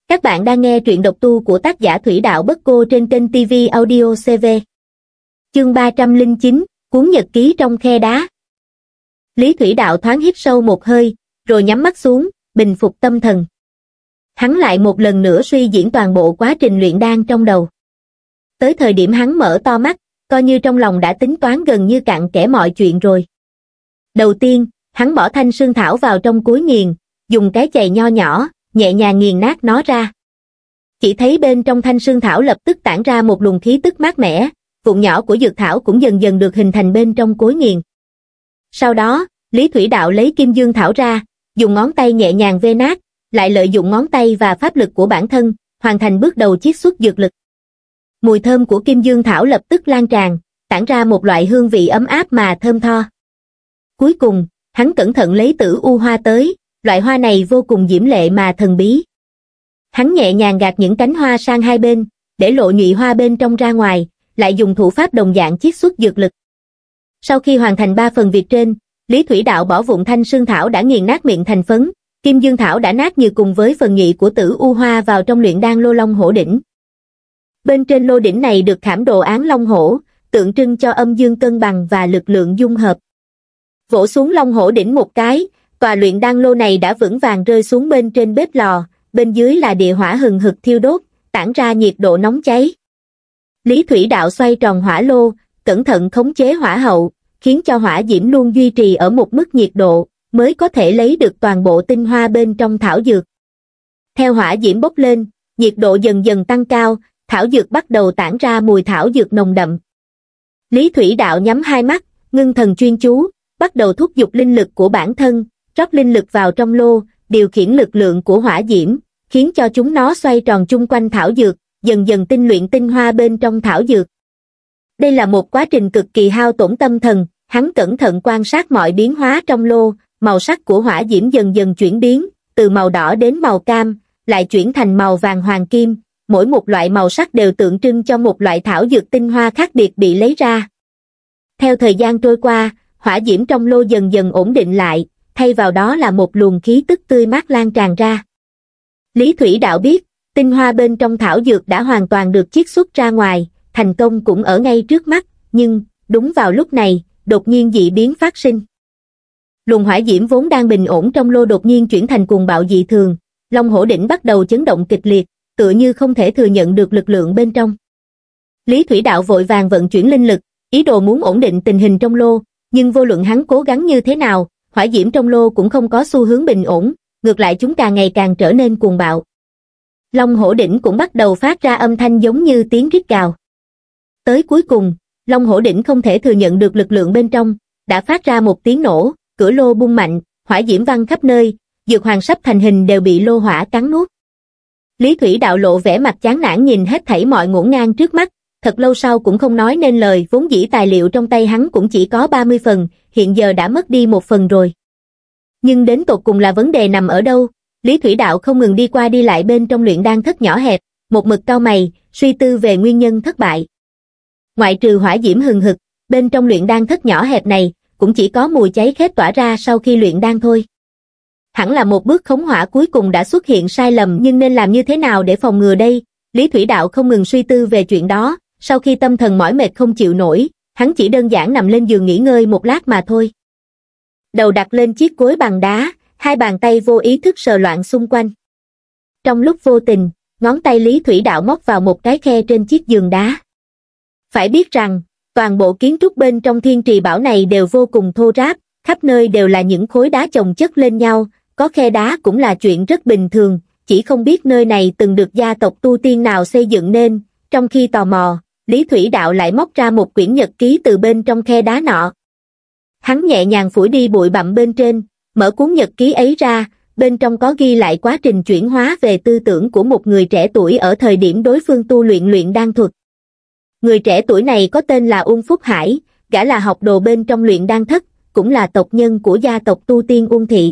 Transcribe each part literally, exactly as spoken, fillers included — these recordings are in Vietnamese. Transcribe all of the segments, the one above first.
Các bạn đang nghe truyện độc tu của tác giả Thủy Đạo Bất Cô trên kênh ti vi Audio xê vê. Chương ba trăm lẻ chín, cuốn nhật ký trong khe đá. Lý Thủy Đạo thoáng hít sâu một hơi, rồi nhắm mắt xuống, bình phục tâm thần. Hắn lại một lần nữa suy diễn toàn bộ quá trình luyện đan trong đầu. Tới thời điểm hắn mở to mắt, coi như trong lòng đã tính toán gần như cặn kẽ mọi chuyện rồi. Đầu tiên, hắn bỏ thanh sương thảo vào trong cối nghiền, dùng cái chày nho nhỏ, nhẹ nhàng nghiền nát nó ra. Chỉ thấy bên trong thanh sương thảo lập tức tản ra một luồng khí tức mát mẻ, vụn nhỏ của dược thảo cũng dần dần được hình thành bên trong cối nghiền. Sau đó, Lý Thủy Đạo lấy kim dương thảo ra, dùng ngón tay nhẹ nhàng vê nát, lại lợi dụng ngón tay và pháp lực của bản thân, hoàn thành bước đầu chiết xuất dược lực. Mùi thơm của kim dương thảo lập tức lan tràn, tản ra một loại hương vị ấm áp mà thơm tho. Cuối cùng, hắn cẩn thận lấy tử u hoa tới, loại hoa này vô cùng diễm lệ mà thần bí. Hắn nhẹ nhàng gạt những cánh hoa sang hai bên, để lộ nhụy hoa bên trong ra ngoài, lại dùng thủ pháp đồng dạng chiết xuất dược lực. Sau khi hoàn thành ba phần việc trên, Lý Thủy Đạo bỏ vụn thanh sương thảo đã nghiền nát miệng thành phấn, kim dương thảo đã nát như cùng với phần nhụy của tử u hoa vào trong luyện đan lô long hổ đỉnh. Bên trên lô đỉnh này được khảm đồ án long hổ, tượng trưng cho âm dương cân bằng và lực lượng dung hợp. Vỗ xuống long hổ đỉnh một cái, tòa luyện đan lô này đã vững vàng rơi xuống bên trên bếp lò, bên dưới là địa hỏa hừng hực thiêu đốt, tản ra nhiệt độ nóng cháy. Lý Thủy Đạo xoay tròn hỏa lô, cẩn thận khống chế hỏa hậu, khiến cho hỏa diễm luôn duy trì ở một mức nhiệt độ, mới có thể lấy được toàn bộ tinh hoa bên trong thảo dược. Theo hỏa diễm bốc lên, nhiệt độ dần dần tăng cao, thảo dược bắt đầu tản ra mùi thảo dược nồng đậm. Lý Thủy Đạo nhắm hai mắt, ngưng thần chuyên chú, bắt đầu thúc giục linh lực của bản thân, rót linh lực vào trong lô, điều khiển lực lượng của hỏa diễm, khiến cho chúng nó xoay tròn chung quanh thảo dược, dần dần tinh luyện tinh hoa bên trong thảo dược. Đây là một quá trình cực kỳ hao tổn tâm thần, hắn cẩn thận quan sát mọi biến hóa trong lô, màu sắc của hỏa diễm dần dần chuyển biến, từ màu đỏ đến màu cam, lại chuyển thành màu vàng hoàng kim, mỗi một loại màu sắc đều tượng trưng cho một loại thảo dược tinh hoa khác biệt bị lấy ra. Theo thời gian trôi qua, hỏa diễm trong lô dần dần ổn định lại, thay vào đó là một luồng khí tức tươi mát lan tràn ra. Lý Thủy Đạo biết, tinh hoa bên trong thảo dược đã hoàn toàn được chiết xuất ra ngoài, thành công cũng ở ngay trước mắt, nhưng, đúng vào lúc này, đột nhiên dị biến phát sinh. Luồng hỏa diễm vốn đang bình ổn trong lô đột nhiên chuyển thành cuồng bạo dị thường, long hổ đỉnh bắt đầu chấn động kịch liệt, tựa như không thể thừa nhận được lực lượng bên trong. Lý Thủy Đạo vội vàng vận chuyển linh lực, ý đồ muốn ổn định tình hình trong lô, nhưng vô luận hắn cố gắng như thế nào, hỏa diễm trong lô cũng không có xu hướng bình ổn, ngược lại chúng càng ngày càng trở nên cuồng bạo. Long hổ đỉnh cũng bắt đầu phát ra âm thanh giống như tiếng rít gào. Tới cuối cùng, long hổ đỉnh không thể thừa nhận được lực lượng bên trong, đã phát ra một tiếng nổ, cửa lô bung mạnh, hỏa diễm văng khắp nơi, dược hoàng sắp thành hình đều bị lô hỏa cắn nuốt. Lý Thủy Đạo lộ vẻ mặt chán nản nhìn hết thảy mọi ngổn ngang trước mắt, thật lâu sau cũng không nói nên lời, vốn dĩ tài liệu trong tay hắn cũng chỉ có ba mươi phần, hiện giờ đã mất đi một phần rồi. Nhưng đến tột cùng là vấn đề nằm ở đâu? Lý Thủy Đạo không ngừng đi qua đi lại bên trong luyện đan thất nhỏ hẹp, một mực cau mày, suy tư về nguyên nhân thất bại. Ngoại trừ hỏa diễm hừng hực, bên trong luyện đan thất nhỏ hẹp này, cũng chỉ có mùi cháy khét tỏa ra sau khi luyện đan thôi. Hẳn là một bước khống hỏa cuối cùng đã xuất hiện sai lầm, nhưng nên làm như thế nào để phòng ngừa đây? Lý Thủy Đạo không ngừng suy tư về chuyện đó, sau khi tâm thần mỏi mệt không chịu nổi, hắn chỉ đơn giản nằm lên giường nghỉ ngơi một lát mà thôi. Đầu đặt lên chiếc gối bằng đá, hai bàn tay vô ý thức sờ loạn xung quanh. Trong lúc vô tình, ngón tay Lý Thủy Đạo móc vào một cái khe trên chiếc giường đá. Phải biết rằng, toàn bộ kiến trúc bên trong Thiên Trì Bảo này đều vô cùng thô ráp, khắp nơi đều là những khối đá chồng chất lên nhau, có khe đá cũng là chuyện rất bình thường, chỉ không biết nơi này từng được gia tộc tu tiên nào xây dựng nên. Trong khi tò mò, Lý Thủy Đạo lại móc ra một quyển nhật ký từ bên trong khe đá nọ. Hắn nhẹ nhàng phủi đi bụi bặm bên trên, mở cuốn nhật ký ấy ra, bên trong có ghi lại quá trình chuyển hóa về tư tưởng của một người trẻ tuổi ở thời điểm đối phương tu luyện luyện đan thuật. Người trẻ tuổi này có tên là Uông Phúc Hải, gã là học đồ bên trong luyện đan thất, cũng là tộc nhân của gia tộc tu tiên Uông Thị.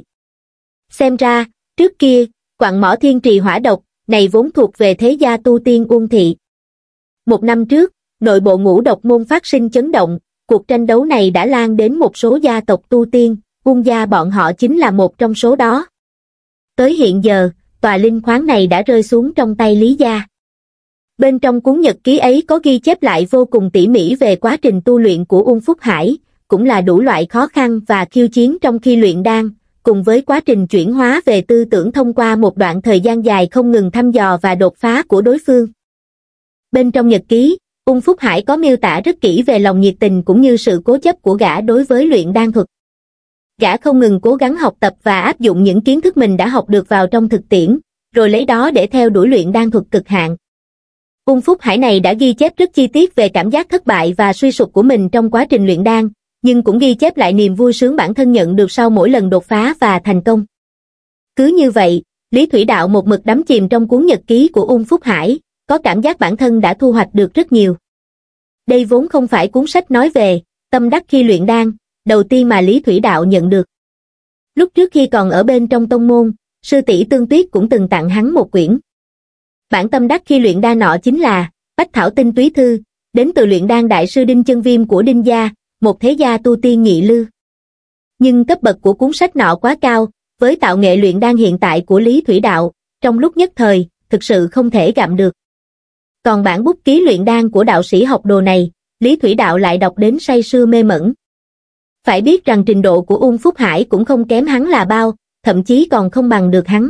Xem ra, trước kia, quặng mỏ Thiên Trì hỏa độc, này vốn thuộc về thế gia tu tiên Uông Thị. Một năm trước, nội bộ ngũ độc môn phát sinh chấn động, cuộc tranh đấu này đã lan đến một số gia tộc tu tiên, Uông gia bọn họ chính là một trong số đó. Tới hiện giờ, tòa linh khoáng này đã rơi xuống trong tay Lý gia. Bên trong cuốn nhật ký ấy có ghi chép lại vô cùng tỉ mỉ về quá trình tu luyện của Uông Phúc Hải, cũng là đủ loại khó khăn và khiêu chiến trong khi luyện đan, cùng với quá trình chuyển hóa về tư tưởng thông qua một đoạn thời gian dài không ngừng thăm dò và đột phá của đối phương. Bên trong nhật ký, Uông Phúc Hải có miêu tả rất kỹ về lòng nhiệt tình cũng như sự cố chấp của gã đối với luyện đan thuật. Gã không ngừng cố gắng học tập và áp dụng những kiến thức mình đã học được vào trong thực tiễn, rồi lấy đó để theo đuổi luyện đan thuật cực hạn. Uông Phúc Hải này đã ghi chép rất chi tiết về cảm giác thất bại và suy sụp của mình trong quá trình luyện đan, nhưng cũng ghi chép lại niềm vui sướng bản thân nhận được sau mỗi lần đột phá và thành công. Cứ như vậy, Lý Thủy Đạo một mực đắm chìm trong cuốn nhật ký của Uông Phúc Hải, có cảm giác bản thân đã thu hoạch được rất nhiều. Đây vốn không phải cuốn sách nói về tâm đắc khi luyện đan, đầu tiên mà Lý Thủy Đạo nhận được. Lúc trước khi còn ở bên trong tông môn, sư tỷ Tương Tuyết cũng từng tặng hắn một quyển. Bản tâm đắc khi luyện đan nọ chính là Bách Thảo Tinh Túy Thư, đến từ luyện đan đại sư Đinh Chân Viêm của Đinh gia, một thế gia tu tiên nghị lư. Nhưng cấp bậc của cuốn sách nọ quá cao, với tạo nghệ luyện đan hiện tại của Lý Thủy Đạo, trong lúc nhất thời, thực sự không thể gặm được. Còn bản bút ký luyện đan của đạo sĩ học đồ này, Lý Thủy Đạo lại đọc đến say sưa mê mẩn. Phải biết rằng trình độ của Uông Phúc Hải cũng không kém hắn là bao, thậm chí còn không bằng được hắn.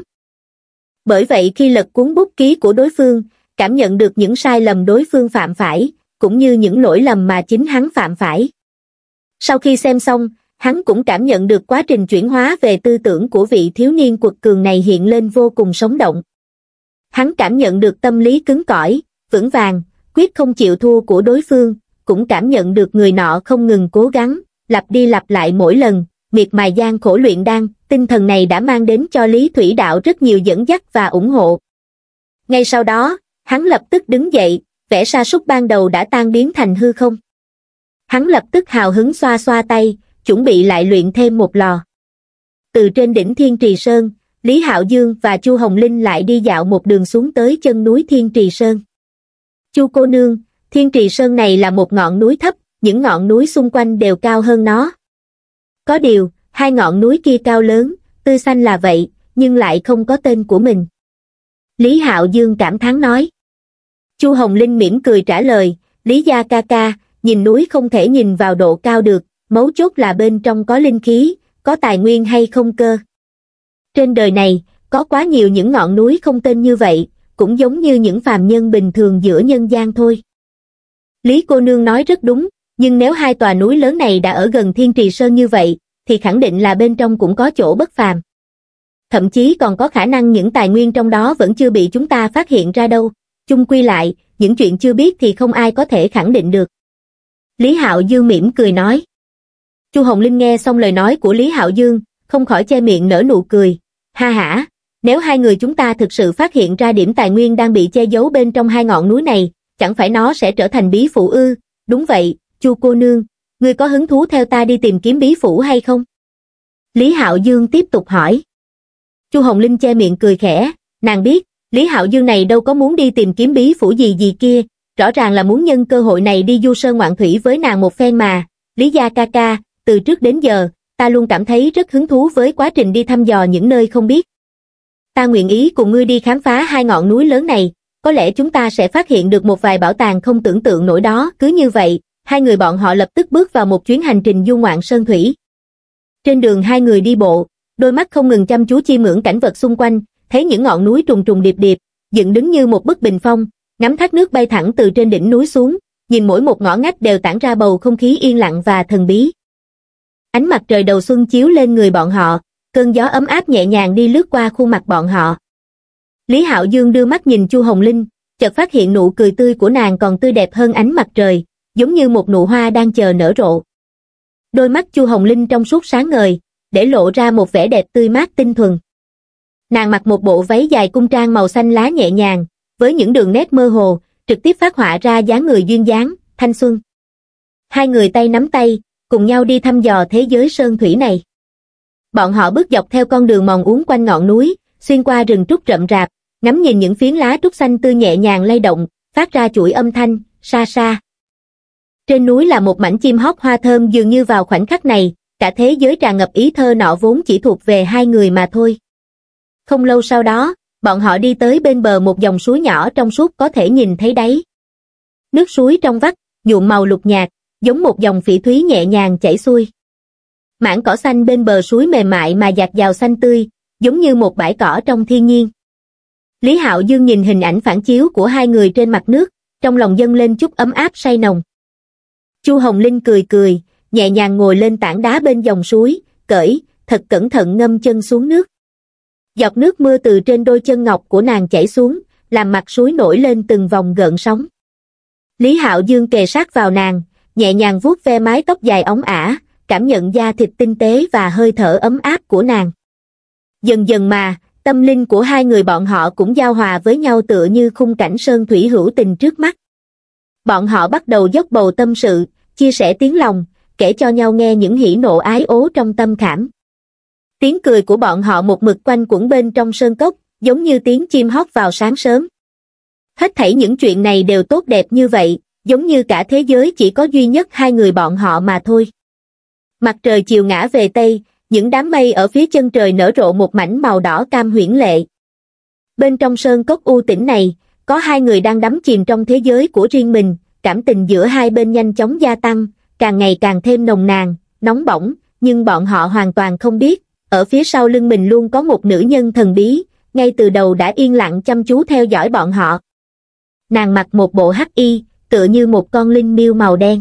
Bởi vậy khi lật cuốn bút ký của đối phương, cảm nhận được những sai lầm đối phương phạm phải, cũng như những lỗi lầm mà chính hắn phạm phải. Sau khi xem xong, hắn cũng cảm nhận được quá trình chuyển hóa về tư tưởng của vị thiếu niên quật cường này hiện lên vô cùng sống động. Hắn cảm nhận được tâm lý cứng cỏi, vững vàng, quyết không chịu thua của đối phương, cũng cảm nhận được người nọ không ngừng cố gắng, lặp đi lặp lại mỗi lần, miệt mài gian khổ luyện đan, tinh thần này đã mang đến cho Lý Thủy Đạo rất nhiều dẫn dắt và ủng hộ. Ngay sau đó, hắn lập tức đứng dậy, vẻ sa sút ban đầu đã tan biến thành hư không. Hắn lập tức hào hứng xoa xoa tay, chuẩn bị lại luyện thêm một lò. Từ trên đỉnh Thiên Trì Sơn, Lý Hạo Dương và Chu Hồng Linh lại đi dạo một đường xuống tới chân núi Thiên Trì Sơn. Chu cô nương, Thiên Trì Sơn này là một ngọn núi thấp, những ngọn núi xung quanh đều cao hơn nó. Có điều, hai ngọn núi kia cao lớn, tươi xanh là vậy, nhưng lại không có tên của mình. Lý Hạo Dương cảm thán nói. Chu Hồng Linh mỉm cười trả lời, Lý gia ca ca, nhìn núi không thể nhìn vào độ cao được, mấu chốt là bên trong có linh khí, có tài nguyên hay không cơ. Trên đời này, có quá nhiều những ngọn núi không tên như vậy, cũng giống như những phàm nhân bình thường giữa nhân gian thôi. Lý cô nương nói rất đúng, nhưng nếu hai tòa núi lớn này đã ở gần Thiên Trì Sơn như vậy, thì khẳng định là bên trong cũng có chỗ bất phàm. Thậm chí còn có khả năng những tài nguyên trong đó vẫn chưa bị chúng ta phát hiện ra đâu. Chung quy lại, những chuyện chưa biết thì không ai có thể khẳng định được. Lý Hạo Dương mỉm cười nói. Chu Hồng Linh nghe xong lời nói của Lý Hạo Dương, không khỏi che miệng nở nụ cười. Ha hả, nếu hai người chúng ta thực sự phát hiện ra điểm tài nguyên đang bị che giấu bên trong hai ngọn núi này, chẳng phải nó sẽ trở thành bí phủ ư? Đúng vậy, Chu cô nương, ngươi có hứng thú theo ta đi tìm kiếm bí phủ hay không? Lý Hạo Dương tiếp tục hỏi. Chu Hồng Linh che miệng cười khẽ, nàng biết, Lý Hạo Dương này đâu có muốn đi tìm kiếm bí phủ gì gì kia, rõ ràng là muốn nhân cơ hội này đi du sơn ngoạn thủy với nàng một phen mà. Lý gia ca ca, từ trước đến giờ, ta luôn cảm thấy rất hứng thú với quá trình đi thăm dò những nơi không biết. Ta nguyện ý cùng ngươi đi khám phá hai ngọn núi lớn này, có lẽ chúng ta sẽ phát hiện được một vài bảo tàng không tưởng tượng nổi đó. Cứ như vậy, hai người bọn họ lập tức bước vào một chuyến hành trình du ngoạn sơn thủy. Trên đường hai người đi bộ, đôi mắt không ngừng chăm chú chiêm ngưỡng cảnh vật xung quanh, thấy những ngọn núi trùng trùng điệp điệp, dựng đứng như một bức bình phong, ngắm thác nước bay thẳng từ trên đỉnh núi xuống, nhìn mỗi một ngõ ngách đều tản ra bầu không khí yên lặng và thần bí. Ánh mặt trời đầu xuân chiếu lên người bọn họ, cơn gió ấm áp nhẹ nhàng đi lướt qua khuôn mặt bọn họ. Lý Hạo Dương đưa mắt nhìn Chu Hồng Linh, chợt phát hiện nụ cười tươi của nàng còn tươi đẹp hơn ánh mặt trời, giống như một nụ hoa đang chờ nở rộ. Đôi mắt Chu Hồng Linh trong suốt sáng ngời, để lộ ra một vẻ đẹp tươi mát tinh thuần. Nàng mặc một bộ váy dài cung trang màu xanh lá nhẹ nhàng, với những đường nét mơ hồ, trực tiếp phát họa ra dáng người duyên dáng, thanh xuân. Hai người tay nắm tay, cùng nhau đi thăm dò thế giới sơn thủy này. Bọn họ bước dọc theo con đường mòn uốn quanh ngọn núi, xuyên qua rừng trúc rậm rạp, ngắm nhìn những phiến lá trúc xanh tươi nhẹ nhàng lay động, phát ra chuỗi âm thanh, xa xa. Trên núi là một mảnh chim hót hoa thơm, dường như vào khoảnh khắc này, cả thế giới tràn ngập ý thơ nọ vốn chỉ thuộc về hai người mà thôi. Không lâu sau đó, Bọn họ đi tới bên bờ một dòng suối nhỏ trong suốt có thể nhìn thấy đáy. Nước suối trong vắt, nhuộm màu lục nhạt, giống một dòng phỉ thúy nhẹ nhàng chảy xuôi. Mảng cỏ xanh bên bờ suối mềm mại mà dạt dào xanh tươi, giống như một bãi cỏ trong thiên nhiên. Lý Hạo Dương nhìn hình ảnh phản chiếu của hai người trên mặt nước, trong lòng dâng lên chút ấm áp say nồng. Chu Hồng Linh cười cười, nhẹ nhàng ngồi lên tảng đá bên dòng suối, cởi, thật cẩn thận ngâm chân xuống nước. Giọt nước mưa từ trên đôi chân ngọc của nàng chảy xuống, làm mặt suối nổi lên từng vòng gợn sóng. Lý Hạo Dương kề sát vào nàng, nhẹ nhàng vuốt ve mái tóc dài óng ả, cảm nhận da thịt tinh tế và hơi thở ấm áp của nàng. Dần dần mà, tâm linh của hai người bọn họ cũng giao hòa với nhau tựa như khung cảnh sơn thủy hữu tình trước mắt. Bọn họ bắt đầu dốc bầu tâm sự, chia sẻ tiếng lòng, kể cho nhau nghe những hỉ nộ ái ố trong tâm khảm. Tiếng cười của bọn họ một mực quanh quẩn bên trong sơn cốc, giống như tiếng chim hót vào sáng sớm. Hết thảy những chuyện này đều tốt đẹp như vậy, giống như cả thế giới chỉ có duy nhất hai người bọn họ mà thôi. Mặt trời chiều ngã về Tây, những đám mây ở phía chân trời nở rộ một mảnh màu đỏ cam huyễn lệ. Bên trong sơn cốc u tĩnh này, có hai người đang đắm chìm trong thế giới của riêng mình, cảm tình giữa hai bên nhanh chóng gia tăng, càng ngày càng thêm nồng nàn, nóng bỏng, nhưng bọn họ hoàn toàn không biết, ở phía sau lưng mình luôn có một nữ nhân thần bí, ngay từ đầu đã yên lặng chăm chú theo dõi bọn họ. Nàng mặc một bộ hắc y, tựa như một con linh miêu màu đen.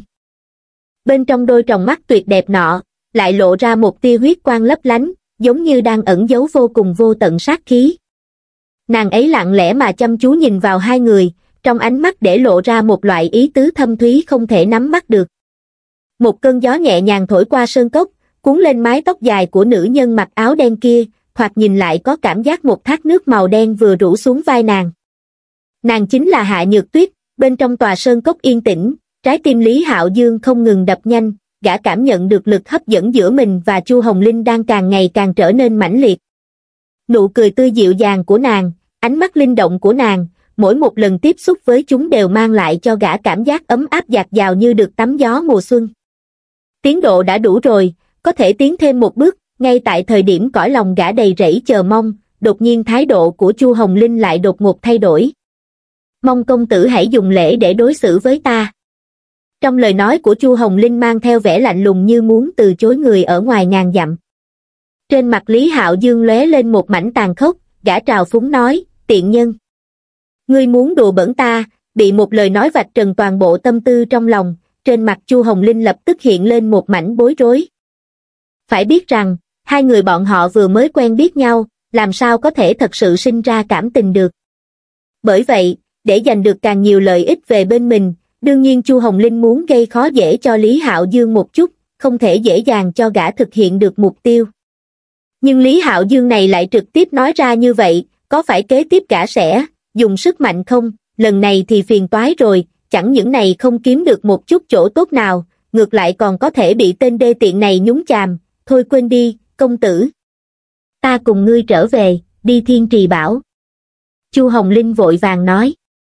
Bên trong đôi tròng mắt tuyệt đẹp nọ, lại lộ ra một tia huyết quang lấp lánh, giống như đang ẩn giấu vô cùng vô tận sát khí. Nàng ấy lặng lẽ mà chăm chú nhìn vào hai người, trong ánh mắt để lộ ra một loại ý tứ thâm thúy không thể nắm bắt được. Một cơn gió nhẹ nhàng thổi qua sơn cốc, cuốn lên mái tóc dài của nữ nhân mặc áo đen kia, thoạt nhìn lại có cảm giác một thác nước màu đen vừa rủ xuống vai nàng. Nàng chính là Hạ Nhược Tuyết. Bên trong tòa sơn cốc yên tĩnh, trái tim Lý Hạo Dương không ngừng đập nhanh, gã cảm nhận được lực hấp dẫn giữa mình và Chu Hồng Linh đang càng ngày càng trở nên mãnh liệt. Nụ cười tươi dịu dàng của nàng, ánh mắt linh động của nàng, mỗi một lần tiếp xúc với chúng đều mang lại cho gã cảm giác ấm áp dạt dào như được tắm gió mùa xuân. Tiến độ đã đủ rồi, có thể tiến thêm một bước. Ngay tại thời điểm cõi lòng gã đầy rẫy chờ mong, đột nhiên thái độ của Chu Hồng Linh lại đột ngột thay đổi. Mong công tử hãy dùng lễ để đối xử với ta. Trong lời nói của Chu Hồng Linh mang theo vẻ lạnh lùng như muốn từ chối người ở ngoài ngàn dặm. Trên mặt Lý Hạo Dương lóe lên một mảnh tàn khốc, gã trào phúng nói, tiện nhân. Ngươi muốn đùa bỡn ta, bị một lời nói vạch trần toàn bộ tâm tư trong lòng, trên mặt Chu Hồng Linh lập tức hiện lên một mảnh bối rối. Phải biết rằng, hai người bọn họ vừa mới quen biết nhau, làm sao có thể thật sự sinh ra cảm tình được. Bởi vậy, để giành được càng nhiều lợi ích về bên mình, đương nhiên Chu Hồng Linh muốn gây khó dễ cho Lý Hạo Dương một chút, không thể dễ dàng cho gã thực hiện được mục tiêu. Nhưng Lý Hạo Dương này lại trực tiếp nói ra như vậy, có phải kế tiếp gã sẽ dùng sức mạnh không? Lần này thì phiền toái rồi, chẳng những này không kiếm được một chút chỗ tốt nào, ngược lại còn có thể bị tên đê tiện này nhúng chàm. Thôi quên đi, công tử. Ta cùng ngươi trở về, đi Thiên Trì Bảo. Chu Hồng Linh vội vàng nói.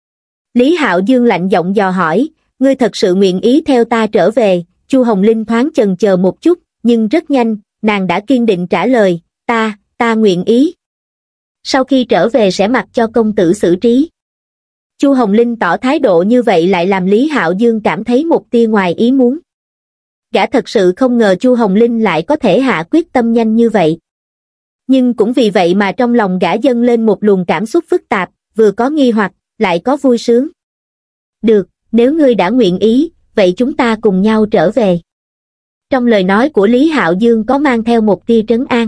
Lý Hạo Dương lạnh giọng dò hỏi, ngươi thật sự nguyện ý theo ta trở về? Chu Hồng Linh thoáng chần chờ một chút, nhưng rất nhanh, nàng đã kiên định trả lời, ta, ta nguyện ý. Sau khi trở về sẽ mặc cho công tử xử trí. Chu Hồng Linh tỏ thái độ như vậy lại làm Lý Hạo Dương cảm thấy một tia ngoài ý muốn. Gã thật sự không ngờ Chu Hồng Linh lại có thể hạ quyết tâm nhanh như vậy. Nhưng cũng vì vậy mà trong lòng gã dâng lên một luồng cảm xúc phức tạp, vừa có nghi hoặc, lại có vui sướng. Được, nếu ngươi đã nguyện ý, vậy chúng ta cùng nhau trở về. Trong lời nói của Lý Hạo Dương có mang theo một tia trấn an.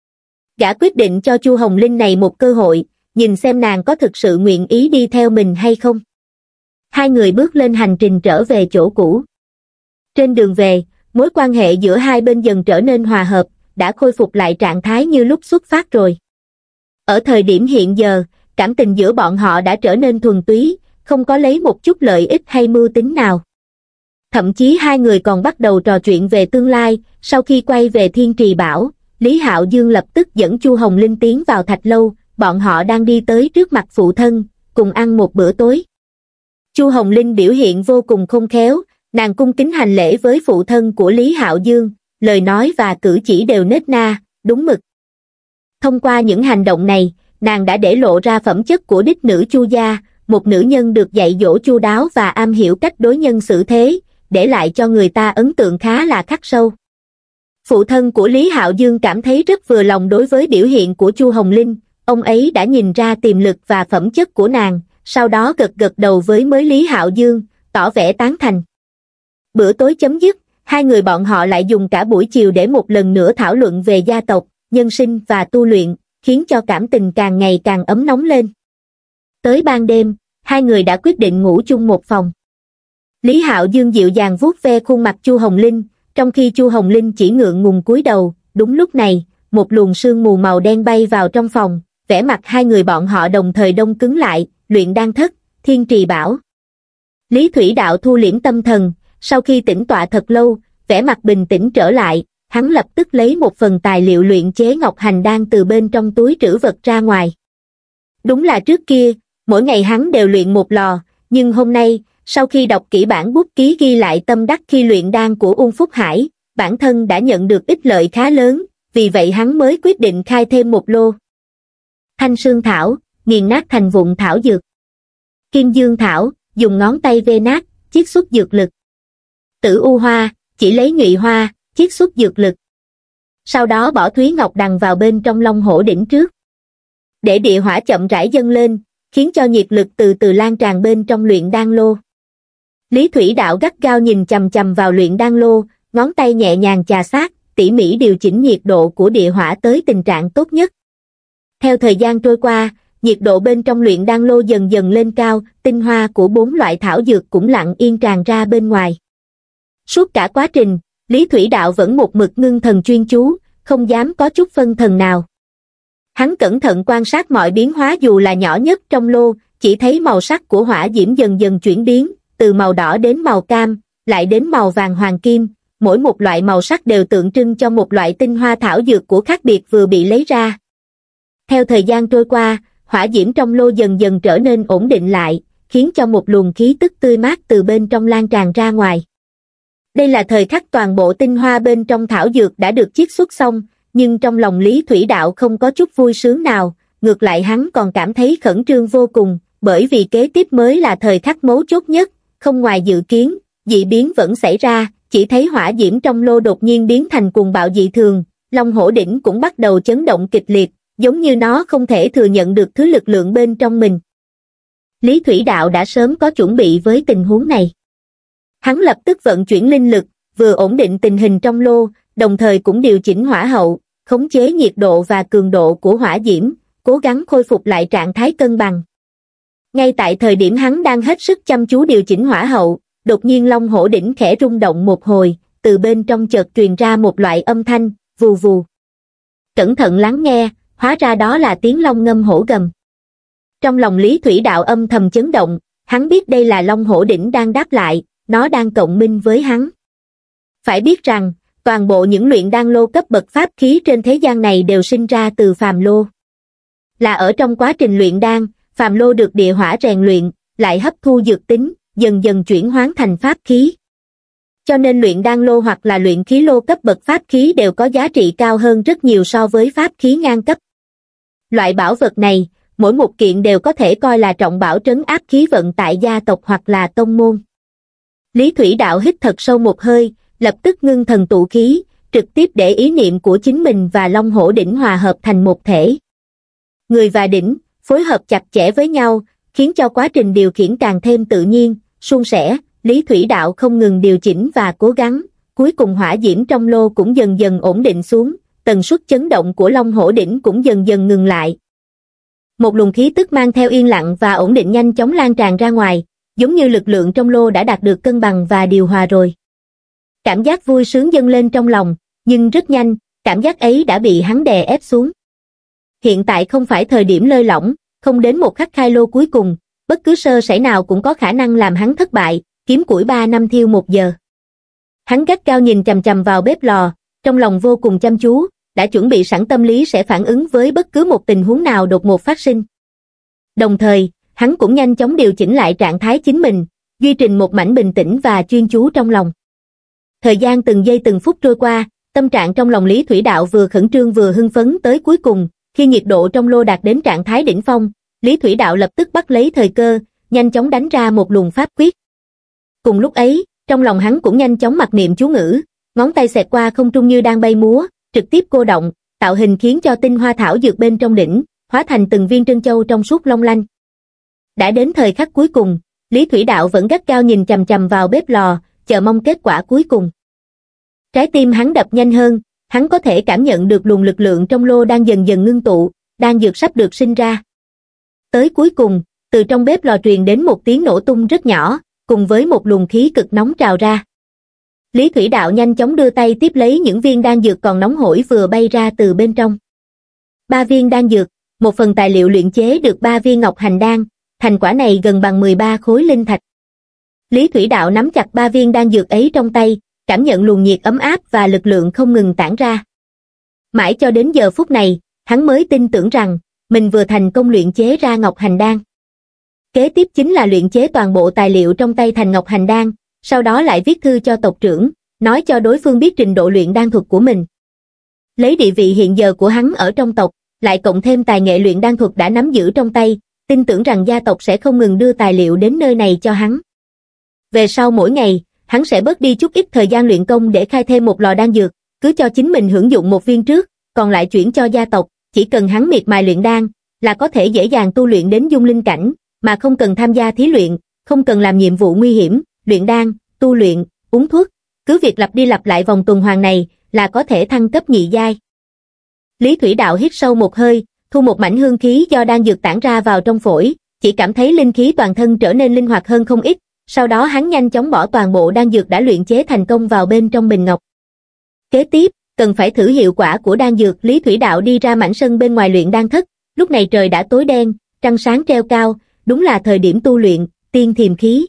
Gã quyết định cho Chu Hồng Linh này một cơ hội, nhìn xem nàng có thực sự nguyện ý đi theo mình hay không. Hai người bước lên hành trình trở về chỗ cũ. Trên đường về, mối quan hệ giữa hai bên dần trở nên hòa hợp, đã khôi phục lại trạng thái như lúc xuất phát rồi. Ở thời điểm hiện giờ, cảm tình giữa bọn họ đã trở nên thuần túy, không có lấy một chút lợi ích hay mưu tính nào. Thậm chí hai người còn bắt đầu trò chuyện về tương lai. Sau khi quay về Thiên Trì Bảo, Lý Hạo Dương lập tức dẫn Chu Hồng Linh tiến vào thạch lâu, bọn họ đang đi tới trước mặt phụ thân, cùng ăn một bữa tối. Chu Hồng Linh biểu hiện vô cùng khôn khéo, nàng cung kính hành lễ với phụ thân của Lý Hạo Dương, lời nói và cử chỉ đều nết na, đúng mực. Thông qua những hành động này, nàng đã để lộ ra phẩm chất của đích nữ Chu gia, một nữ nhân được dạy dỗ chu đáo và am hiểu cách đối nhân xử thế, để lại cho người ta ấn tượng khá là khắc sâu. Phụ thân của Lý Hạo Dương cảm thấy rất vừa lòng đối với biểu hiện của Chu Hồng Linh, ông ấy đã nhìn ra tiềm lực và phẩm chất của nàng, sau đó gật gật đầu với mới Lý Hạo Dương, tỏ vẻ tán thành. Bữa tối chấm dứt, hai người bọn họ lại dùng cả buổi chiều để một lần nữa thảo luận về gia tộc, nhân sinh và tu luyện, khiến cho cảm tình càng ngày càng ấm nóng lên. Tới ban đêm, hai người đã quyết định ngủ chung một phòng. Lý Hạo Dương dịu dàng vuốt ve khuôn mặt Chu Hồng Linh, trong khi Chu Hồng Linh chỉ ngượng ngùng cúi đầu. Đúng lúc này, một luồng sương mù màu đen bay vào trong phòng, vẻ mặt hai người bọn họ đồng thời đông cứng lại. Luyện đan thất, Thiên Trì Bảo. Lý Thủy Đạo thu liễm tâm thần, sau khi tĩnh tọa thật lâu, vẻ mặt bình tĩnh trở lại, hắn lập tức lấy một phần tài liệu luyện chế ngọc hành đan từ bên trong túi trữ vật ra ngoài. Đúng là trước kia, mỗi ngày hắn đều luyện một lò, nhưng hôm nay, sau khi đọc kỹ bản bút ký ghi lại tâm đắc khi luyện đan của Uông Phúc Hải, bản thân đã nhận được ích lợi khá lớn, vì vậy hắn mới quyết định khai thêm một lô. Thanh Sương Thảo, nghiền nát thành vụn thảo dược. Kim Dương Thảo, dùng ngón tay vê nát, chiết xuất dược lực. Tử U Hoa, chỉ lấy nhụy hoa, chiết xuất dược lực. Sau đó bỏ Thúy Ngọc Đằng vào bên trong Long Hổ đỉnh trước. Để địa hỏa chậm rãi dâng lên, khiến cho nhiệt lực từ từ lan tràn bên trong luyện đan lô. Lý Thủy Đạo gắt gao nhìn chằm chằm vào luyện đan lô, ngón tay nhẹ nhàng chà sát, tỉ mỉ điều chỉnh nhiệt độ của địa hỏa tới tình trạng tốt nhất. Theo thời gian trôi qua, nhiệt độ bên trong luyện đan lô dần dần lên cao, tinh hoa của bốn loại thảo dược cũng lặng yên tràn ra bên ngoài. Suốt cả quá trình, Lý Thủy Đạo vẫn một mực ngưng thần chuyên chú, không dám có chút phân thần nào. Hắn cẩn thận quan sát mọi biến hóa dù là nhỏ nhất trong lô, chỉ thấy màu sắc của hỏa diễm dần dần chuyển biến, từ màu đỏ đến màu cam, lại đến màu vàng hoàng kim, mỗi một loại màu sắc đều tượng trưng cho một loại tinh hoa thảo dược của khác biệt vừa bị lấy ra. Theo thời gian trôi qua, hỏa diễm trong lô dần dần trở nên ổn định lại, khiến cho một luồng khí tức tươi mát từ bên trong lan tràn ra ngoài. Đây là thời khắc toàn bộ tinh hoa bên trong thảo dược đã được chiết xuất xong, nhưng trong lòng Lý Thủy Đạo không có chút vui sướng nào, ngược lại hắn còn cảm thấy khẩn trương vô cùng, bởi vì kế tiếp mới là thời khắc mấu chốt nhất, không ngoài dự kiến, dị biến vẫn xảy ra, chỉ thấy hỏa diễm trong lô đột nhiên biến thành cuồng bạo dị thường, Long Hổ đỉnh cũng bắt đầu chấn động kịch liệt, giống như nó không thể thừa nhận được thứ lực lượng bên trong mình. Lý Thủy Đạo đã sớm có chuẩn bị với tình huống này. Hắn lập tức vận chuyển linh lực, vừa ổn định tình hình trong lô, đồng thời cũng điều chỉnh hỏa hậu, khống chế nhiệt độ và cường độ của hỏa diễm, cố gắng khôi phục lại trạng thái cân bằng. Ngay tại thời điểm hắn đang hết sức chăm chú điều chỉnh hỏa hậu, đột nhiên Long Hổ đỉnh khẽ rung động một hồi, từ bên trong chợt truyền ra một loại âm thanh, vù vù. Cẩn thận lắng nghe, hóa ra đó là tiếng long ngâm hổ gầm. Trong lòng Lý Thủy Đạo âm thầm chấn động, hắn biết đây là Long Hổ đỉnh đang đáp lại, nó đang cộng minh với hắn. Phải biết rằng, toàn bộ những luyện đan lô cấp bậc pháp khí trên thế gian này đều sinh ra từ phàm lô. Là ở trong quá trình luyện đan, phàm lô được địa hỏa rèn luyện, lại hấp thu dược tính, dần dần chuyển hóa thành pháp khí. Cho nên luyện đan lô hoặc là luyện khí lô cấp bậc pháp khí đều có giá trị cao hơn rất nhiều so với pháp khí ngang cấp. Loại bảo vật này, mỗi một kiện đều có thể coi là trọng bảo trấn áp khí vận tại gia tộc hoặc là tông môn. Lý Thủy Đạo hít thật sâu một hơi, lập tức ngưng thần tụ khí, trực tiếp để ý niệm của chính mình và Long Hổ đỉnh hòa hợp thành một thể. Người và đỉnh, phối hợp chặt chẽ với nhau, khiến cho quá trình điều khiển càng thêm tự nhiên, suôn sẻ. Lý Thủy Đạo không ngừng điều chỉnh và cố gắng, cuối cùng hỏa diễm trong lô cũng dần dần ổn định xuống, tần suất chấn động của Long Hổ đỉnh cũng dần dần ngừng lại. Một luồng khí tức mang theo yên lặng và ổn định nhanh chóng lan tràn ra ngoài, giống như lực lượng trong lô đã đạt được cân bằng và điều hòa rồi. Cảm giác vui sướng dâng lên trong lòng, nhưng rất nhanh, cảm giác ấy đã bị hắn đè ép xuống. Hiện tại không phải thời điểm lơi lỏng, không đến một khắc khai lô cuối cùng, bất cứ sơ sẩy nào cũng có khả năng làm hắn thất bại, kiếm củi ba năm thiêu một giờ. Hắn gắt gao nhìn chằm chằm vào bếp lò, trong lòng vô cùng chăm chú, đã chuẩn bị sẵn tâm lý sẽ phản ứng với bất cứ một tình huống nào đột ngột phát sinh. Đồng thời, hắn cũng nhanh chóng điều chỉnh lại trạng thái chính mình, duy trì một mảnh bình tĩnh và chuyên chú trong lòng. Thời gian từng giây từng phút trôi qua, tâm trạng trong lòng Lý Thủy Đạo vừa khẩn trương vừa hưng phấn tới cuối cùng, Khi nhiệt độ trong lô đạt đến trạng thái đỉnh phong, Lý Thủy Đạo lập tức bắt lấy thời cơ, nhanh chóng đánh ra một luồng pháp quyết. Cùng lúc ấy, trong lòng hắn cũng nhanh chóng mặc niệm chú ngữ, ngón tay xẹt qua không trung như đang bay múa, trực tiếp cô động, tạo hình khiến cho tinh hoa thảo dược bên trong đỉnh hóa thành từng viên trân châu trong suốt long lanh. Đã đến thời khắc cuối cùng, Lý Thủy Đạo vẫn gắt gao nhìn chằm chằm vào bếp lò, chờ mong kết quả cuối cùng. Trái tim hắn đập nhanh hơn, hắn có thể cảm nhận được luồng lực lượng trong lô đang dần dần ngưng tụ, đan dược sắp được sinh ra. Tới cuối cùng, từ trong bếp lò truyền đến một tiếng nổ tung rất nhỏ, cùng với một luồng khí cực nóng trào ra. Lý Thủy Đạo nhanh chóng đưa tay tiếp lấy những viên đan dược còn nóng hổi vừa bay ra từ bên trong. Ba viên đan dược, một phần tài liệu luyện chế được ba viên ngọc hành đan, thành quả này gần bằng mười ba khối linh thạch. Lý Thủy Đạo nắm chặt ba viên đan dược ấy trong tay, cảm nhận luồng nhiệt ấm áp và lực lượng không ngừng tản ra. Mãi cho đến giờ phút này, hắn mới tin tưởng rằng mình vừa thành công luyện chế ra ngọc hành đan. Kế tiếp chính là luyện chế toàn bộ tài liệu trong tay thành ngọc hành đan, sau đó lại viết thư cho tộc trưởng, nói cho đối phương biết trình độ luyện đan thuật của mình. Lấy địa vị hiện giờ của hắn ở trong tộc, lại cộng thêm tài nghệ luyện đan thuật đã nắm giữ trong tay, tin tưởng rằng gia tộc sẽ không ngừng đưa tài liệu đến nơi này cho hắn. Về sau mỗi ngày, hắn sẽ bớt đi chút ít thời gian luyện công để khai thêm một lò đan dược, cứ cho chính mình hưởng dụng một viên trước, còn lại chuyển cho gia tộc, chỉ cần hắn miệt mài luyện đan, là có thể dễ dàng tu luyện đến dung linh cảnh, mà không cần tham gia thí luyện, không cần làm nhiệm vụ nguy hiểm, luyện đan, tu luyện, uống thuốc, cứ việc lặp đi lặp lại vòng tuần hoàn này là có thể thăng cấp nhị giai. Lý Thủy Đạo hít sâu một hơi, thu một mảnh hương khí do đan dược tản ra vào trong phổi, chỉ cảm thấy linh khí toàn thân trở nên linh hoạt hơn không ít, sau đó hắn nhanh chóng bỏ toàn bộ đan dược đã luyện chế thành công vào bên trong bình ngọc. Kế tiếp, cần phải thử hiệu quả của đan dược. Lý Thủy Đạo đi ra mảnh sân bên ngoài luyện đan thất, lúc này trời đã tối đen, trăng sáng treo cao, đúng là thời điểm tu luyện, tiên thiềm khí.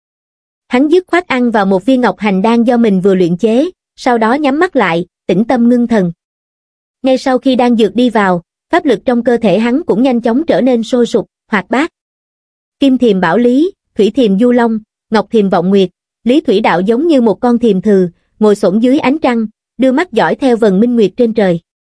Hắn dứt khoát ăn vào một viên ngọc hành đan do mình vừa luyện chế, sau đó nhắm mắt lại, tĩnh tâm ngưng thần. Ngay sau khi đan dược đi vào, pháp lực trong cơ thể hắn cũng nhanh chóng trở nên sôi sục, hoạt bát. Kim thiềm bảo lý, thủy thiềm du long, ngọc thiềm vọng nguyệt, Lý Thủy Đạo giống như một con thiềm thừ, ngồi xổm dưới ánh trăng, đưa mắt dõi theo vầng minh nguyệt trên trời.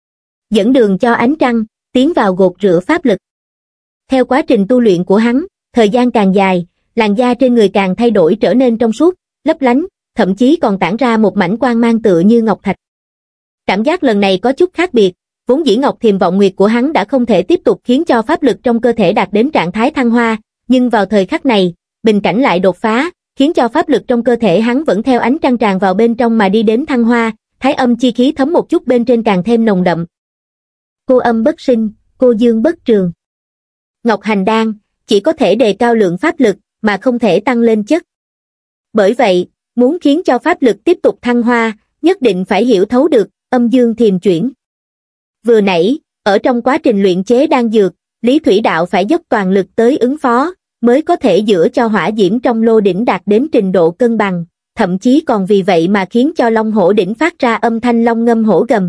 Dẫn đường cho ánh trăng, tiến vào gột rửa pháp lực. Theo quá trình tu luyện của hắn, thời gian càng dài, làn da trên người càng thay đổi trở nên trong suốt, lấp lánh, thậm chí còn tản ra một mảnh quang mang tựa như ngọc thạch. Cảm giác lần này có chút khác biệt, vốn dĩ ngọc thiềm vọng nguyệt của hắn đã không thể tiếp tục khiến cho pháp lực trong cơ thể đạt đến trạng thái thăng hoa, nhưng vào thời khắc này, bình cảnh lại đột phá, khiến cho pháp lực trong cơ thể hắn vẫn theo ánh trăng tràn vào bên trong mà đi đến thăng hoa, thái âm chi khí thấm một chút bên trên càng thêm nồng đậm. Cô âm bất sinh, cô dương bất trường. Ngọc hành đan chỉ có thể đề cao lượng pháp lực mà không thể tăng lên chất. Bởi vậy, muốn khiến cho pháp lực tiếp tục thăng hoa, nhất định phải hiểu thấu được âm dương thiềm chuyển. Vừa nãy, ở trong quá trình luyện chế đan dược, Lý Thủy Đạo phải dốc toàn lực tới ứng phó, mới có thể giữ cho hỏa diễm trong lô đỉnh đạt đến trình độ cân bằng, thậm chí còn vì vậy mà khiến cho long hổ đỉnh phát ra âm thanh long ngâm hổ gầm.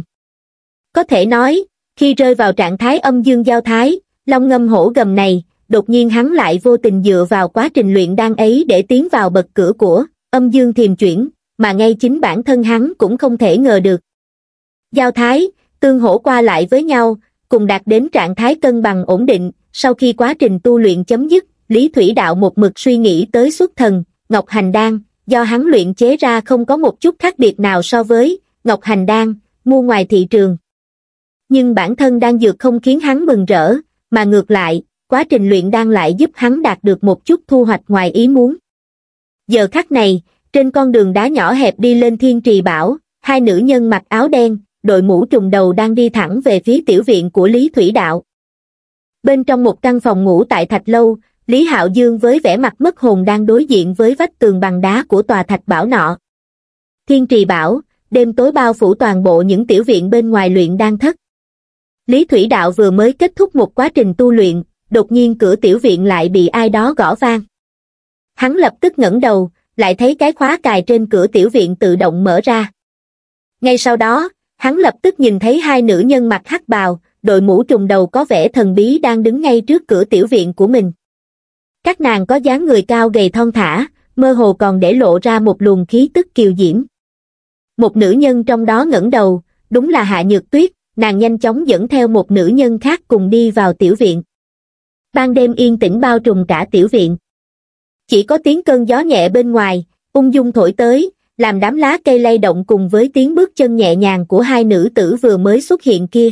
Có thể nói, khi rơi vào trạng thái âm dương giao thái, long ngâm hổ gầm này, đột nhiên hắn lại vô tình dựa vào quá trình luyện đan ấy để tiến vào bậc cửa của âm dương thiềm chuyển, mà ngay chính bản thân hắn cũng không thể ngờ được. Giao thái, tương hỗ qua lại với nhau, cùng đạt đến trạng thái cân bằng ổn định. Sau khi quá trình tu luyện chấm dứt, Lý Thủy Đạo một mực suy nghĩ tới xuất thần, ngọc hành đan, do hắn luyện chế ra không có một chút khác biệt nào so với ngọc hành đan mua ngoài thị trường. Nhưng bản thân đan dược không khiến hắn mừng rỡ, mà ngược lại, quá trình luyện đan lại giúp hắn đạt được một chút thu hoạch ngoài ý muốn. Giờ khắc này, trên con đường đá nhỏ hẹp đi lên Thiên Trì Bảo, hai nữ nhân mặc áo đen, đội mũ trùm đầu đang đi thẳng về phía tiểu viện của Lý Thủy Đạo. Bên trong một căn phòng ngủ tại Thạch Lâu, Lý Hạo Dương với vẻ mặt mất hồn đang đối diện với vách tường bằng đá của tòa Thạch Bảo nọ. Thiên Trì Bảo, đêm tối bao phủ toàn bộ những tiểu viện bên ngoài luyện đan thất. Lý Thủy Đạo vừa mới kết thúc một quá trình tu luyện, đột nhiên cửa tiểu viện lại bị ai đó gõ vang. Hắn lập tức ngẩng đầu, lại thấy cái khóa cài trên cửa tiểu viện tự động mở ra. Ngay sau đó, hắn lập tức nhìn thấy hai nữ nhân mặc hắc bào, đội mũ trùm đầu có vẻ thần bí đang đứng ngay trước cửa tiểu viện của mình. Các nàng có dáng người cao gầy thon thả, mơ hồ còn để lộ ra một luồng khí tức kiều diễm. Một nữ nhân trong đó ngẩng đầu, đúng là Hạ Nhược Tuyết, nàng nhanh chóng dẫn theo một nữ nhân khác cùng đi vào tiểu viện. Ban đêm yên tĩnh bao trùm cả tiểu viện. Chỉ có tiếng cơn gió nhẹ bên ngoài, ung dung thổi tới, làm đám lá cây lay động cùng với tiếng bước chân nhẹ nhàng của hai nữ tử vừa mới xuất hiện kia.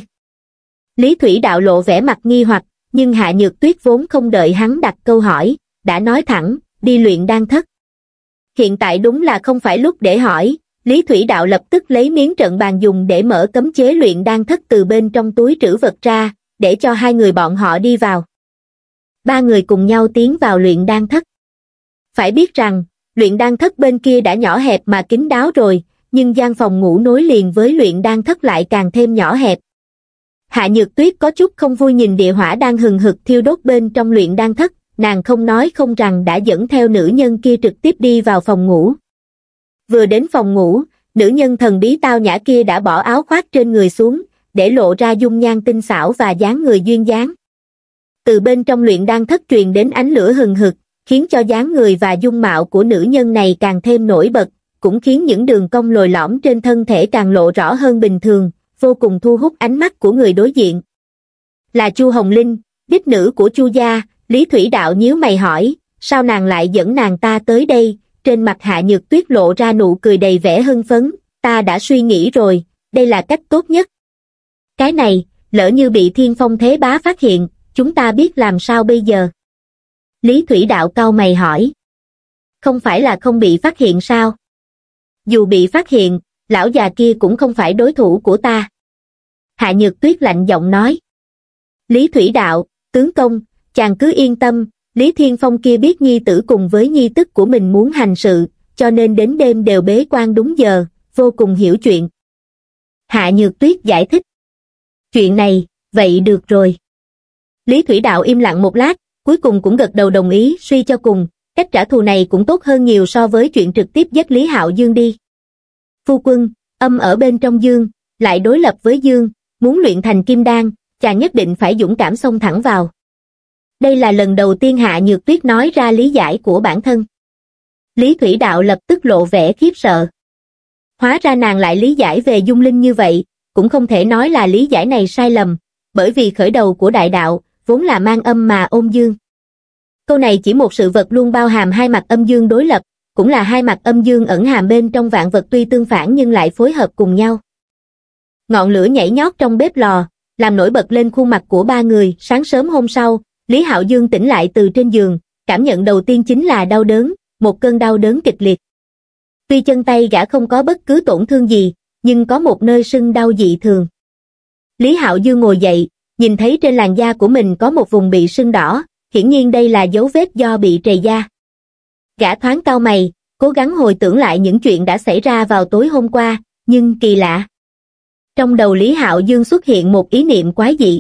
Lý Thủy Đạo lộ vẻ mặt nghi hoặc, nhưng Hạ Nhược Tuyết vốn không đợi hắn đặt câu hỏi, đã nói thẳng, đi luyện đan thất. Hiện tại đúng là không phải lúc để hỏi, Lý Thủy Đạo lập tức lấy miếng trận bàn dùng để mở cấm chế luyện đan thất từ bên trong túi trữ vật ra, để cho hai người bọn họ đi vào. Ba người cùng nhau tiến vào luyện đan thất. Phải biết rằng, luyện đan thất bên kia đã nhỏ hẹp mà kín đáo rồi, nhưng gian phòng ngủ nối liền với luyện đan thất lại càng thêm nhỏ hẹp. Hạ Nhược Tuyết có chút không vui nhìn địa hỏa đang hừng hực thiêu đốt bên trong luyện đan thất, nàng không nói không rằng đã dẫn theo nữ nhân kia trực tiếp đi vào phòng ngủ. Vừa đến phòng ngủ, nữ nhân thần bí tao nhã kia đã bỏ áo khoác trên người xuống, để lộ ra dung nhan tinh xảo và dáng người duyên dáng. Từ bên trong luyện đan thất truyền đến ánh lửa hừng hực, khiến cho dáng người và dung mạo của nữ nhân này càng thêm nổi bật, cũng khiến những đường cong lồi lõm trên thân thể càng lộ rõ hơn bình thường, vô cùng thu hút ánh mắt của người đối diện. Là Chu Hồng Linh, đích nữ của Chu gia. Lý Thủy Đạo nhíu mày hỏi, sao nàng lại dẫn nàng ta tới đây? Trên mặt Hạ Nhược Tuyết lộ ra nụ cười đầy vẻ hưng phấn, ta đã suy nghĩ rồi, đây là cách tốt nhất. Cái này, lỡ như bị Thiên Phong Thế Bá phát hiện, chúng ta biết làm sao bây giờ? Lý Thủy Đạo cau mày hỏi. Không phải là không bị phát hiện sao? Dù bị phát hiện, lão già kia cũng không phải đối thủ của ta. Hạ Nhược Tuyết lạnh giọng nói. Lý Thủy Đạo, tướng công, chàng cứ yên tâm, Lý Thiên Phong kia biết nhi tử cùng với nhi tức của mình muốn hành sự, cho nên đến đêm đều bế quan đúng giờ, vô cùng hiểu chuyện. Hạ Nhược Tuyết giải thích. Chuyện này, vậy được rồi. Lý Thủy Đạo im lặng một lát, cuối cùng cũng gật đầu đồng ý, suy cho cùng, cách trả thù này cũng tốt hơn nhiều so với chuyện trực tiếp giết Lý Hạo Dương đi. Phu quân, âm ở bên trong Dương, lại đối lập với Dương, muốn luyện thành kim đan, chàng nhất định phải dũng cảm xông thẳng vào. Đây là lần đầu tiên Hạ Nhược Tuyết nói ra lý giải của bản thân. Lý Thủy Đạo lập tức lộ vẻ khiếp sợ. Hóa ra nàng lại lý giải về Dung Linh như vậy, cũng không thể nói là lý giải này sai lầm, bởi vì khởi đầu của đại đạo, vốn là mang âm mà ôm dương. Câu này chỉ một sự vật luôn bao hàm hai mặt âm dương đối lập, cũng là hai mặt âm dương ẩn hàm bên trong vạn vật tuy tương phản nhưng lại phối hợp cùng nhau. Ngọn lửa nhảy nhót trong bếp lò, làm nổi bật lên khuôn mặt của ba người. Sáng sớm hôm sau, Lý Hạo Dương tỉnh lại từ trên giường, cảm nhận đầu tiên chính là đau đớn, một cơn đau đớn kịch liệt. Tuy chân tay gã không có bất cứ tổn thương gì, nhưng có một nơi sưng đau dị thường. Lý Hạo Dương ngồi dậy, nhìn thấy trên làn da của mình có một vùng bị sưng đỏ, hiển nhiên đây là dấu vết do bị trầy da. Gã thoáng cau mày, cố gắng hồi tưởng lại những chuyện đã xảy ra vào tối hôm qua, nhưng kỳ lạ. Trong đầu Lý Hạo Dương xuất hiện một ý niệm quái dị.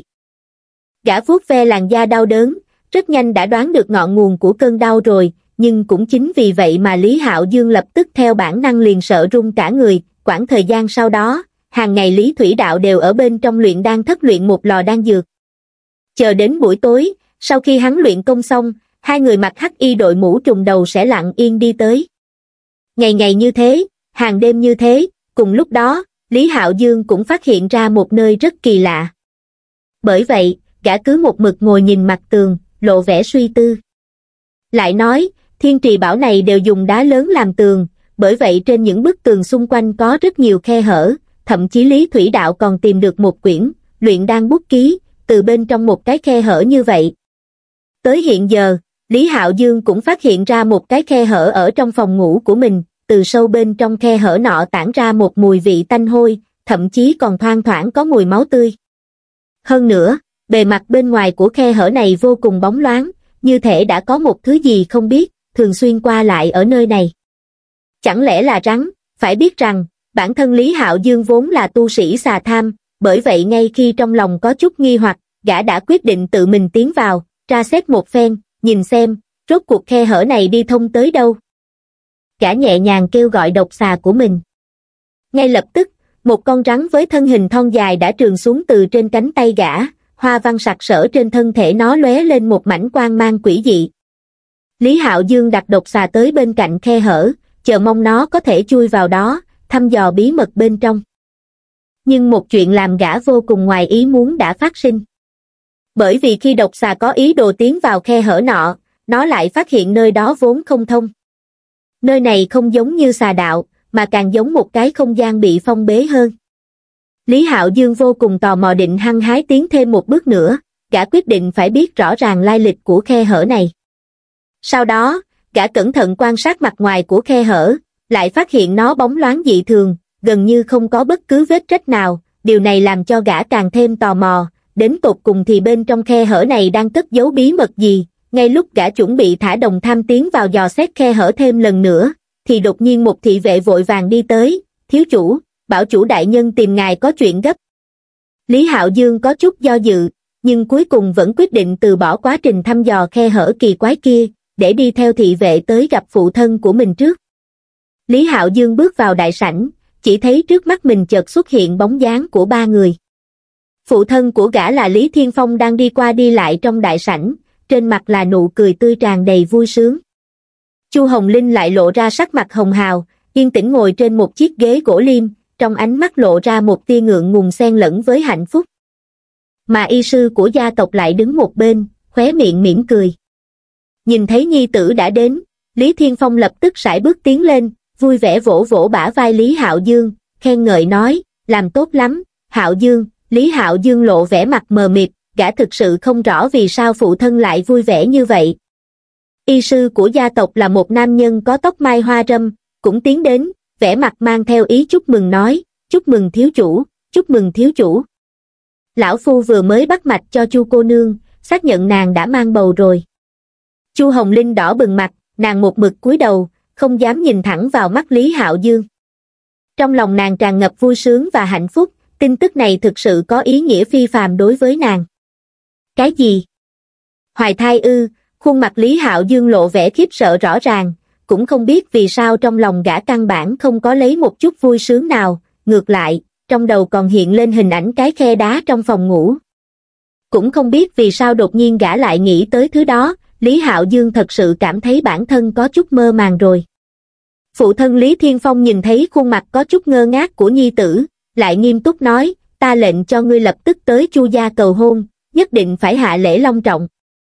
Gã vuốt ve làn da đau đớn, rất nhanh đã đoán được ngọn nguồn của cơn đau rồi, nhưng cũng chính vì vậy mà Lý Hạo Dương lập tức theo bản năng liền sợ run cả người. Quãng thời gian sau đó, hàng ngày Lý Thủy Đạo đều ở bên trong luyện đan thất luyện một lò đan dược. Chờ đến buổi tối, sau khi hắn luyện công xong, hai người mặc hắc y đội mũ trùng đầu sẽ lặng yên đi tới. Ngày ngày như thế, hàng đêm như thế, cùng lúc đó, Lý Hạo Dương cũng phát hiện ra một nơi rất kỳ lạ. Bởi vậy, gã cứ một mực ngồi nhìn mặt tường, lộ vẻ suy tư. Lại nói, thiên trì bảo này đều dùng đá lớn làm tường, bởi vậy trên những bức tường xung quanh có rất nhiều khe hở, thậm chí Lý Thủy Đạo còn tìm được một quyển luyện đan bút ký, từ bên trong một cái khe hở như vậy. Tới hiện giờ, Lý Hạo Dương cũng phát hiện ra một cái khe hở ở trong phòng ngủ của mình, từ sâu bên trong khe hở nọ tản ra một mùi vị tanh hôi, thậm chí còn thoang thoảng có mùi máu tươi. Hơn nữa, bề mặt bên ngoài của khe hở này vô cùng bóng loáng, như thể đã có một thứ gì không biết, thường xuyên qua lại ở nơi này. Chẳng lẽ là rắn? Phải biết rằng, bản thân Lý Hạo Dương vốn là tu sĩ xà tham, bởi vậy ngay khi trong lòng có chút nghi hoặc, gã đã quyết định tự mình tiến vào, tra xét một phen, nhìn xem, rốt cuộc khe hở này đi thông tới đâu. Gã nhẹ nhàng kêu gọi độc xà của mình. Ngay lập tức, một con rắn với thân hình thon dài đã trườn xuống từ trên cánh tay gã, hoa văn sặc sỡ trên thân thể nó lóe lên một mảnh quang mang quỷ dị. Lý Hạo Dương đặt độc xà tới bên cạnh khe hở, chờ mong nó có thể chui vào đó, thăm dò bí mật bên trong. Nhưng một chuyện làm gã vô cùng ngoài ý muốn đã phát sinh. Bởi vì khi độc xà có ý đồ tiến vào khe hở nọ, nó lại phát hiện nơi đó vốn không thông. Nơi này không giống như xà đạo, mà càng giống một cái không gian bị phong bế hơn. Lý Hạo Dương vô cùng tò mò định hăng hái tiến thêm một bước nữa, gã quyết định phải biết rõ ràng lai lịch của khe hở này. Sau đó, gã cẩn thận quan sát mặt ngoài của khe hở, lại phát hiện nó bóng loáng dị thường, gần như không có bất cứ vết rách nào, điều này làm cho gã càng thêm tò mò, đến tột cùng thì bên trong khe hở này đang cất giấu bí mật gì. Ngay lúc gã chuẩn bị thả đồng tham tiến vào dò xét khe hở thêm lần nữa, thì đột nhiên một thị vệ vội vàng đi tới, thiếu chủ, bảo chủ đại nhân tìm ngài có chuyện gấp. Lý Hạo Dương có chút do dự, nhưng cuối cùng vẫn quyết định từ bỏ quá trình thăm dò khe hở kỳ quái kia, để đi theo thị vệ tới gặp phụ thân của mình trước. Lý Hạo Dương bước vào đại sảnh, chỉ thấy trước mắt mình chợt xuất hiện bóng dáng của ba người. Phụ thân của gã là Lý Thiên Phong đang đi qua đi lại trong đại sảnh, trên mặt là nụ cười tươi tràn đầy vui sướng. Chu Hồng Linh lại lộ ra sắc mặt hồng hào, yên tĩnh ngồi trên một chiếc ghế gỗ liêm, trong ánh mắt lộ ra một tia ngượng ngùng xen lẫn với hạnh phúc. Mà y sư của gia tộc lại đứng một bên, khóe miệng mỉm cười. Nhìn thấy nhi tử đã đến, Lý Thiên Phong lập tức sải bước tiến lên, vui vẻ vỗ vỗ bả vai Lý Hạo Dương, khen ngợi nói, làm tốt lắm, Hạo Dương. Lý Hạo Dương lộ vẻ mặt mờ mịt, gã thực sự không rõ vì sao phụ thân lại vui vẻ như vậy. Y sư của gia tộc là một nam nhân có tóc mai hoa râm, cũng tiến đến, vẻ mặt mang theo ý chúc mừng nói, chúc mừng thiếu chủ, chúc mừng thiếu chủ. Lão phu vừa mới bắt mạch cho Chu cô nương, xác nhận nàng đã mang bầu rồi. Chu Hồng Linh đỏ bừng mặt, nàng một mực cúi đầu, không dám nhìn thẳng vào mắt Lý Hạo Dương. Trong lòng nàng tràn ngập vui sướng và hạnh phúc, tin tức này thực sự có ý nghĩa phi phàm đối với nàng. Cái gì? Hoài thai ư? Khuôn mặt Lý Hạo Dương lộ vẻ khiếp sợ rõ ràng, cũng không biết vì sao trong lòng gã căn bản không có lấy một chút vui sướng nào, ngược lại, trong đầu còn hiện lên hình ảnh cái khe đá trong phòng ngủ. Cũng không biết vì sao đột nhiên gã lại nghĩ tới thứ đó, Lý Hạo Dương thật sự cảm thấy bản thân có chút mơ màng rồi. Phụ thân Lý Thiên Phong nhìn thấy khuôn mặt có chút ngơ ngác của nhi tử, lại nghiêm túc nói, ta lệnh cho ngươi lập tức tới Chu gia cầu hôn, nhất định phải hạ lễ long trọng.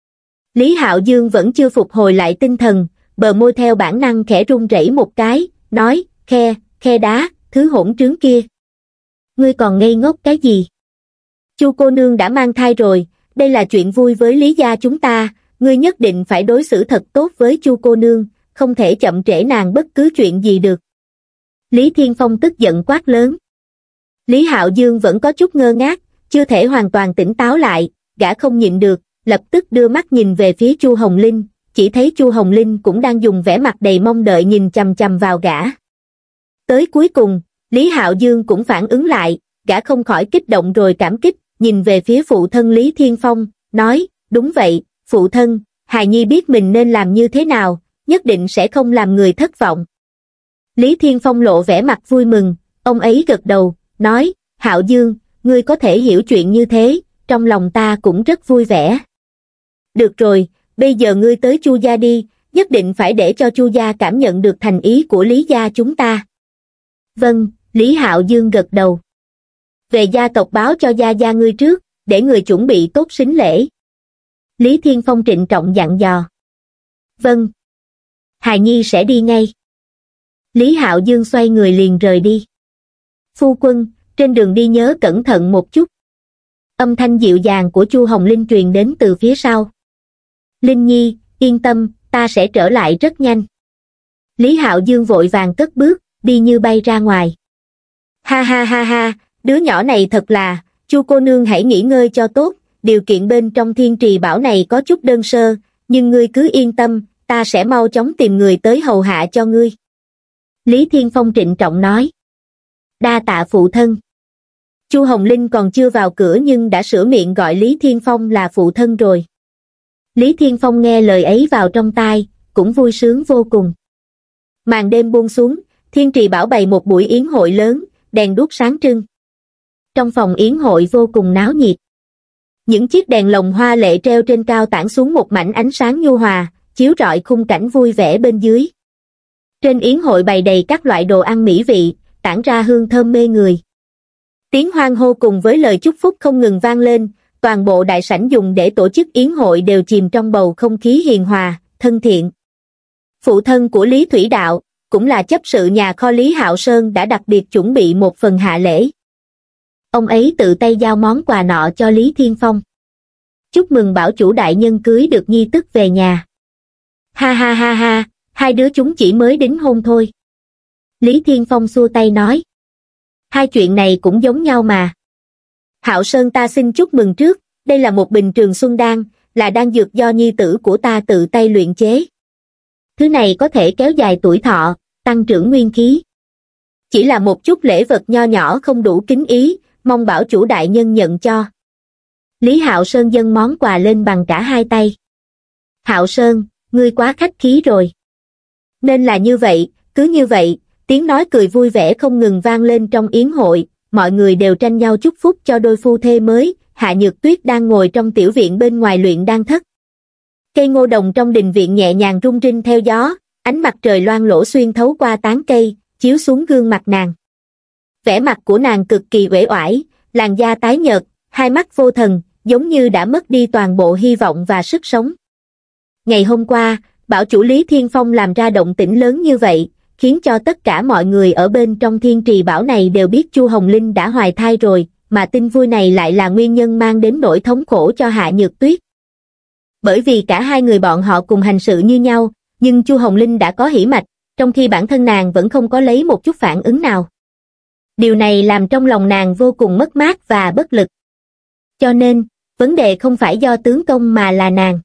Lý Hạo Dương vẫn chưa phục hồi lại tinh thần, bờ môi theo bản năng khẽ run rẩy một cái, nói, khe, khe đá, thứ hỗn trướng kia. Ngươi còn ngây ngốc cái gì? Chu cô nương đã mang thai rồi, đây là chuyện vui với Lý gia chúng ta, ngươi nhất định phải đối xử thật tốt với Chu cô nương, không thể chậm trễ nàng bất cứ chuyện gì được. Lý Thiên Phong tức giận quát lớn. Lý Hạo Dương vẫn có chút ngơ ngác, chưa thể hoàn toàn tỉnh táo lại, gã không nhịn được, lập tức đưa mắt nhìn về phía Chu Hồng Linh, chỉ thấy Chu Hồng Linh cũng đang dùng vẻ mặt đầy mong đợi nhìn chằm chằm vào gã. Tới cuối cùng, Lý Hạo Dương cũng phản ứng lại, gã không khỏi kích động rồi cảm kích, nhìn về phía phụ thân Lý Thiên Phong, nói, đúng vậy, phụ thân, hài nhi biết mình nên làm như thế nào, nhất định sẽ không làm người thất vọng. Lý Thiên Phong lộ vẻ mặt vui mừng, ông ấy gật đầu, nói, Hạo Dương, ngươi có thể hiểu chuyện như thế, trong lòng ta cũng rất vui vẻ. Được rồi, bây giờ ngươi tới Chu gia đi, nhất định phải để cho Chu gia cảm nhận được thành ý của Lý gia chúng ta. Vâng, Lý Hạo Dương gật đầu. Về gia tộc báo cho gia gia ngươi trước, để người chuẩn bị tốt sính lễ. Lý Thiên Phong trịnh trọng dặn dò. Vâng. Hài nhi sẽ đi ngay. Lý Hạo Dương xoay người liền rời đi. Phu quân, trên đường đi nhớ cẩn thận một chút. Âm thanh dịu dàng của Chu Hồng Linh truyền đến từ phía sau. Linh Nhi, yên tâm, ta sẽ trở lại rất nhanh. Lý Hạo Dương vội vàng cất bước, đi như bay ra ngoài. Ha ha ha ha, đứa nhỏ này thật là, Chu cô nương hãy nghỉ ngơi cho tốt, điều kiện bên trong Thiên Trì Bảo này có chút đơn sơ, nhưng ngươi cứ yên tâm, ta sẽ mau chóng tìm người tới hầu hạ cho ngươi. Lý Thiên Phong trịnh trọng nói. Đa tạ phụ thân. Chu Hồng Linh còn chưa vào cửa nhưng đã sửa miệng gọi Lý Thiên Phong là phụ thân rồi. Lý Thiên Phong nghe lời ấy vào trong tai, cũng vui sướng vô cùng. Màn đêm buông xuống, Thiên Trì Bảo bày một buổi yến hội lớn, đèn đuốc sáng trưng. Trong phòng yến hội vô cùng náo nhiệt. Những chiếc đèn lồng hoa lệ treo trên cao tản xuống một mảnh ánh sáng nhu hòa, chiếu rọi khung cảnh vui vẻ bên dưới. Trên yến hội bày đầy các loại đồ ăn mỹ vị, tản ra hương thơm mê người. Tiếng hoan hô cùng với lời chúc phúc không ngừng vang lên, toàn bộ đại sảnh dùng để tổ chức yến hội đều chìm trong bầu không khí hiền hòa, thân thiện. Phụ thân của Lý Thủy Đạo, cũng là chấp sự nhà kho Lý Hạo Sơn đã đặc biệt chuẩn bị một phần hạ lễ. Ông ấy tự tay giao món quà nọ cho Lý Thiên Phong. Chúc mừng bảo chủ đại nhân cưới được nhi tức về nhà. Ha ha ha ha, hai đứa chúng chỉ mới đính hôn thôi. Lý Thiên Phong xua tay nói. Hai chuyện này cũng giống nhau mà. Hạo Sơn ta xin chúc mừng trước, đây là một bình trường xuân đan, là đan dược do nhi tử của ta tự tay luyện chế. Thứ này có thể kéo dài tuổi thọ, tăng trưởng nguyên khí. Chỉ là một chút lễ vật nho nhỏ không đủ kính ý, mong bảo chủ đại nhân nhận cho. Lý Hạo Sơn dâng món quà lên bằng cả hai tay. Hạo Sơn, ngươi quá khách khí rồi. Nên là như vậy, cứ như vậy, tiếng nói cười vui vẻ không ngừng vang lên trong yến hội, mọi người đều tranh nhau chúc phúc cho đôi phu thê mới. Hạ Nhược Tuyết đang ngồi trong tiểu viện bên ngoài luyện đan thất. Cây ngô đồng trong đình viện nhẹ nhàng rung rinh theo gió, ánh mặt trời loang lổ xuyên thấu qua tán cây, chiếu xuống gương mặt nàng. Vẻ mặt của nàng cực kỳ uể oải, làn da tái nhợt, hai mắt vô thần, giống như đã mất đi toàn bộ hy vọng và sức sống. Ngày hôm qua, bảo chủ Lý Thiên Phong làm ra động tĩnh lớn như vậy, khiến cho tất cả mọi người ở bên trong Thiên Trì Bảo này đều biết Chu Hồng Linh đã hoài thai rồi, mà tin vui này lại là nguyên nhân mang đến nỗi thống khổ cho Hạ Nhược Tuyết. Bởi vì cả hai người bọn họ cùng hành sự như nhau, nhưng Chu Hồng Linh đã có hỉ mạch, trong khi bản thân nàng vẫn không có lấy một chút phản ứng nào. Điều này làm trong lòng nàng vô cùng mất mát và bất lực. Cho nên, vấn đề không phải do tướng công mà là nàng.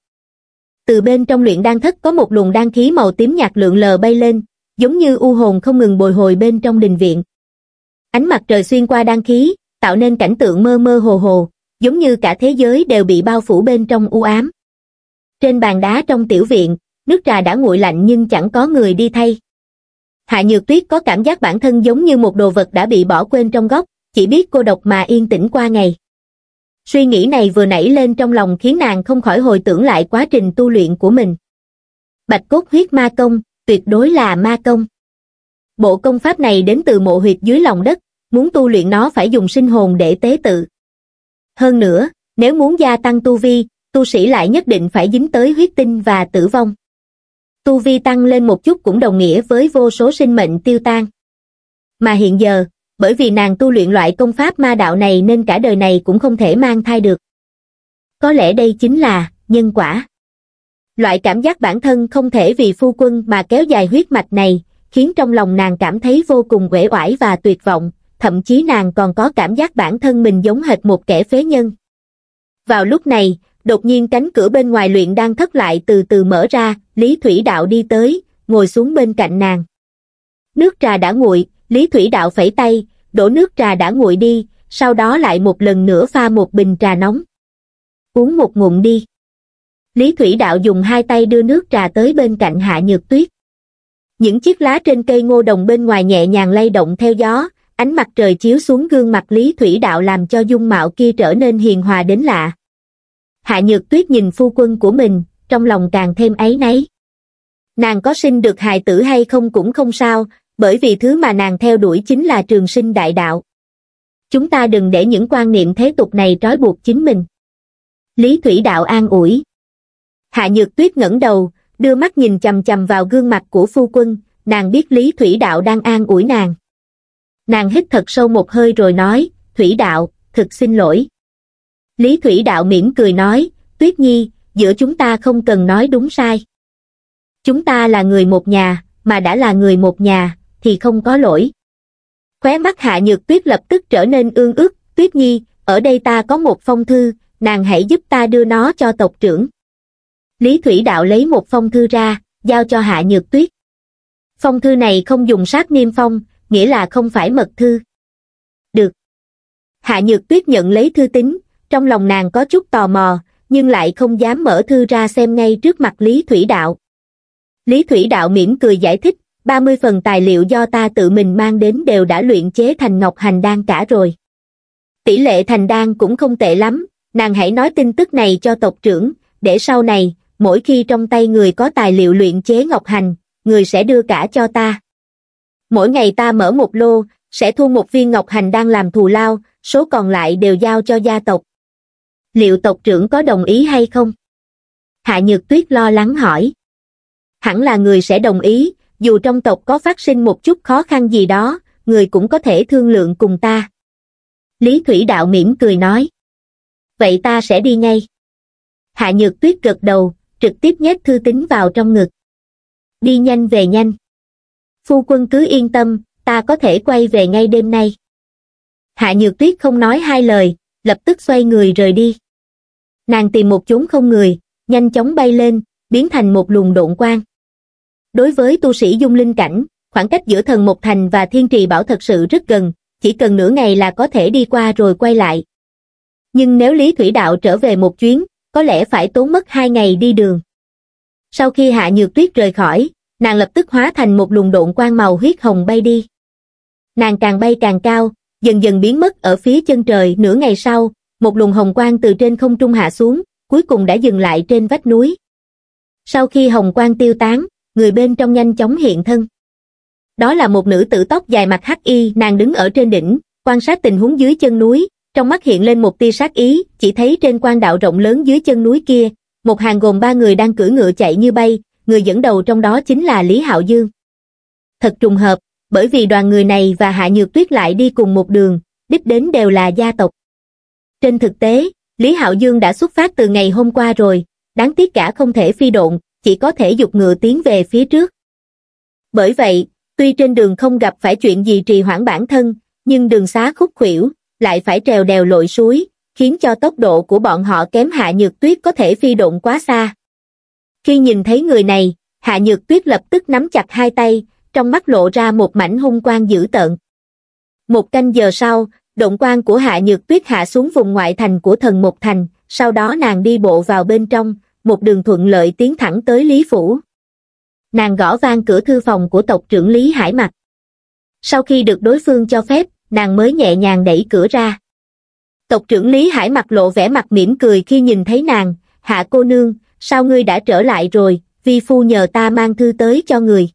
Từ bên trong luyện đan thất có một luồng đan khí màu tím nhạt lượn lờ bay lên, giống như u hồn không ngừng bồi hồi bên trong đình viện. Ánh mặt trời xuyên qua đan khí, tạo nên cảnh tượng mơ mơ hồ hồ, giống như cả thế giới đều bị bao phủ bên trong u ám. Trên bàn đá trong tiểu viện, nước trà đã nguội lạnh nhưng chẳng có người đi thay. Hạ Nhược Tuyết có cảm giác bản thân giống như một đồ vật đã bị bỏ quên trong góc, chỉ biết cô độc mà yên tĩnh qua ngày. Suy nghĩ này vừa nảy lên trong lòng khiến nàng không khỏi hồi tưởng lại quá trình tu luyện của mình. Bạch cốt huyết ma công, tuyệt đối là ma công. Bộ công pháp này đến từ mộ huyệt dưới lòng đất, muốn tu luyện nó phải dùng sinh hồn để tế tự. Hơn nữa, nếu muốn gia tăng tu vi, tu sĩ lại nhất định phải dính tới huyết tinh và tử vong. Tu vi tăng lên một chút cũng đồng nghĩa với vô số sinh mệnh tiêu tan. Mà hiện giờ, bởi vì nàng tu luyện loại công pháp ma đạo này nên cả đời này cũng không thể mang thai được. Có lẽ đây chính là nhân quả. Loại cảm giác bản thân không thể vì phu quân mà kéo dài huyết mạch này, khiến trong lòng nàng cảm thấy vô cùng uể oải và tuyệt vọng, thậm chí nàng còn có cảm giác bản thân mình giống hệt một kẻ phế nhân. Vào lúc này, đột nhiên cánh cửa bên ngoài luyện đan thất lại từ từ mở ra, Lý Thủy Đạo đi tới, ngồi xuống bên cạnh nàng. Nước trà đã nguội, Lý Thủy Đạo phẩy tay, đổ nước trà đã nguội đi, sau đó lại một lần nữa pha một bình trà nóng. Uống một ngụm đi. Lý Thủy Đạo dùng hai tay đưa nước trà tới bên cạnh Hạ Nhược Tuyết. Những chiếc lá trên cây ngô đồng bên ngoài nhẹ nhàng lay động theo gió, ánh mặt trời chiếu xuống gương mặt Lý Thủy Đạo làm cho dung mạo kia trở nên hiền hòa đến lạ. Hạ Nhược Tuyết nhìn phu quân của mình, trong lòng càng thêm áy náy. Nàng có sinh được hài tử hay không cũng không sao, bởi vì thứ mà nàng theo đuổi chính là trường sinh đại đạo. Chúng ta đừng để những quan niệm thế tục này trói buộc chính mình. Lý Thủy Đạo an ủi. Hạ Nhược Tuyết ngẩng đầu, đưa mắt nhìn chằm chằm vào gương mặt của phu quân, nàng biết Lý Thủy Đạo đang an ủi nàng. Nàng hít thật sâu một hơi rồi nói, Thủy Đạo, thực xin lỗi. Lý Thủy Đạo mỉm cười nói, Tuyết Nhi, giữa chúng ta không cần nói đúng sai. Chúng ta là người một nhà, mà đã là người một nhà, thì không có lỗi. Khóe mắt Hạ Nhược Tuyết lập tức trở nên ương ức, Tuyết Nhi, ở đây ta có một phong thư, nàng hãy giúp ta đưa nó cho tộc trưởng. Lý Thủy Đạo lấy một phong thư ra, giao cho Hạ Nhược Tuyết. Phong thư này không dùng sát niêm phong, nghĩa là không phải mật thư. Được. Hạ Nhược Tuyết nhận lấy thư tín, trong lòng nàng có chút tò mò, nhưng lại không dám mở thư ra xem ngay trước mặt Lý Thủy Đạo. Lý Thủy Đạo mỉm cười giải thích, ba mươi phần tài liệu do ta tự mình mang đến đều đã luyện chế thành ngọc hành đan cả rồi. Tỷ lệ thành đan cũng không tệ lắm, nàng hãy nói tin tức này cho tộc trưởng, để sau này, mỗi khi trong tay người có tài liệu luyện chế ngọc hành, người sẽ đưa cả cho ta. Mỗi ngày ta mở một lô, sẽ thu một viên ngọc hành đan làm thù lao, số còn lại đều giao cho gia tộc. Liệu tộc trưởng có đồng ý hay không? Hạ Nhược Tuyết lo lắng hỏi. Hẳn là người sẽ đồng ý, dù trong tộc có phát sinh một chút khó khăn gì đó, người cũng có thể thương lượng cùng ta. Lý Thủy Đạo mỉm cười nói. Vậy ta sẽ đi ngay. Hạ Nhược Tuyết gật đầu, trực tiếp nhét thư tín vào trong ngực. Đi nhanh về nhanh. Phu quân cứ yên tâm, ta có thể quay về ngay đêm nay. Hạ Nhược Tuyết không nói hai lời, lập tức xoay người rời đi. Nàng tìm một chốn không người, nhanh chóng bay lên, biến thành một luồng độn quang. Đối với tu sĩ dung linh cảnh, khoảng cách giữa Thần Một Thành và Thiên Trì Bảo thật sự rất gần, chỉ cần nửa ngày là có thể đi qua rồi quay lại. Nhưng nếu Lý Thủy Đạo trở về một chuyến, có lẽ phải tốn mất hai ngày đi đường. Sau khi Hạ Nhược Tuyết rời khỏi, nàng lập tức hóa thành một luồng độn quang màu huyết hồng bay đi. Nàng càng bay càng cao, dần dần biến mất ở phía chân trời. Nửa ngày sau, một luồng hồng quang từ trên không trung hạ xuống, cuối cùng đã dừng lại trên vách núi. Sau khi hồng quang tiêu tán, người bên trong nhanh chóng hiện thân. Đó là một nữ tử tóc dài mặc hắc y, nàng đứng ở trên đỉnh, quan sát tình huống dưới chân núi, trong mắt hiện lên một tia sát ý, chỉ thấy trên quan đạo rộng lớn dưới chân núi kia, một hàng gồm ba người đang cưỡi ngựa chạy như bay, người dẫn đầu trong đó chính là Lý Hạo Dương. Thật trùng hợp, bởi vì đoàn người này và Hạ Nhược Tuyết lại đi cùng một đường, đích đến đều là gia tộc. Trên thực tế, Lý Hạo Dương đã xuất phát từ ngày hôm qua rồi, đáng tiếc gã không thể phi độn, chỉ có thể giục ngựa tiến về phía trước. Bởi vậy, tuy trên đường không gặp phải chuyện gì trì hoãn bản thân, nhưng đường xá khúc khuỷu, lại phải trèo đèo lội suối, khiến cho tốc độ của bọn họ kém Hạ Nhược Tuyết có thể phi độn quá xa. Khi nhìn thấy người này, Hạ Nhược Tuyết lập tức nắm chặt hai tay, trong mắt lộ ra một mảnh hung quang dữ tợn. Một canh giờ sau, độn quang của Hạ Nhược Tuyết hạ xuống vùng ngoại thành của Thần Một Thành, sau đó nàng đi bộ vào bên trong, một đường thuận lợi tiến thẳng tới Lý Phủ. Nàng gõ vang cửa thư phòng của tộc trưởng Lý Hải Mặc. Sau khi được đối phương cho phép, nàng mới nhẹ nhàng đẩy cửa ra. Tộc trưởng Lý Hải Mặc lộ vẻ mặt mỉm cười khi nhìn thấy nàng. Hạ cô nương, sao ngươi đã trở lại rồi, vi phu nhờ ta mang thư tới cho người.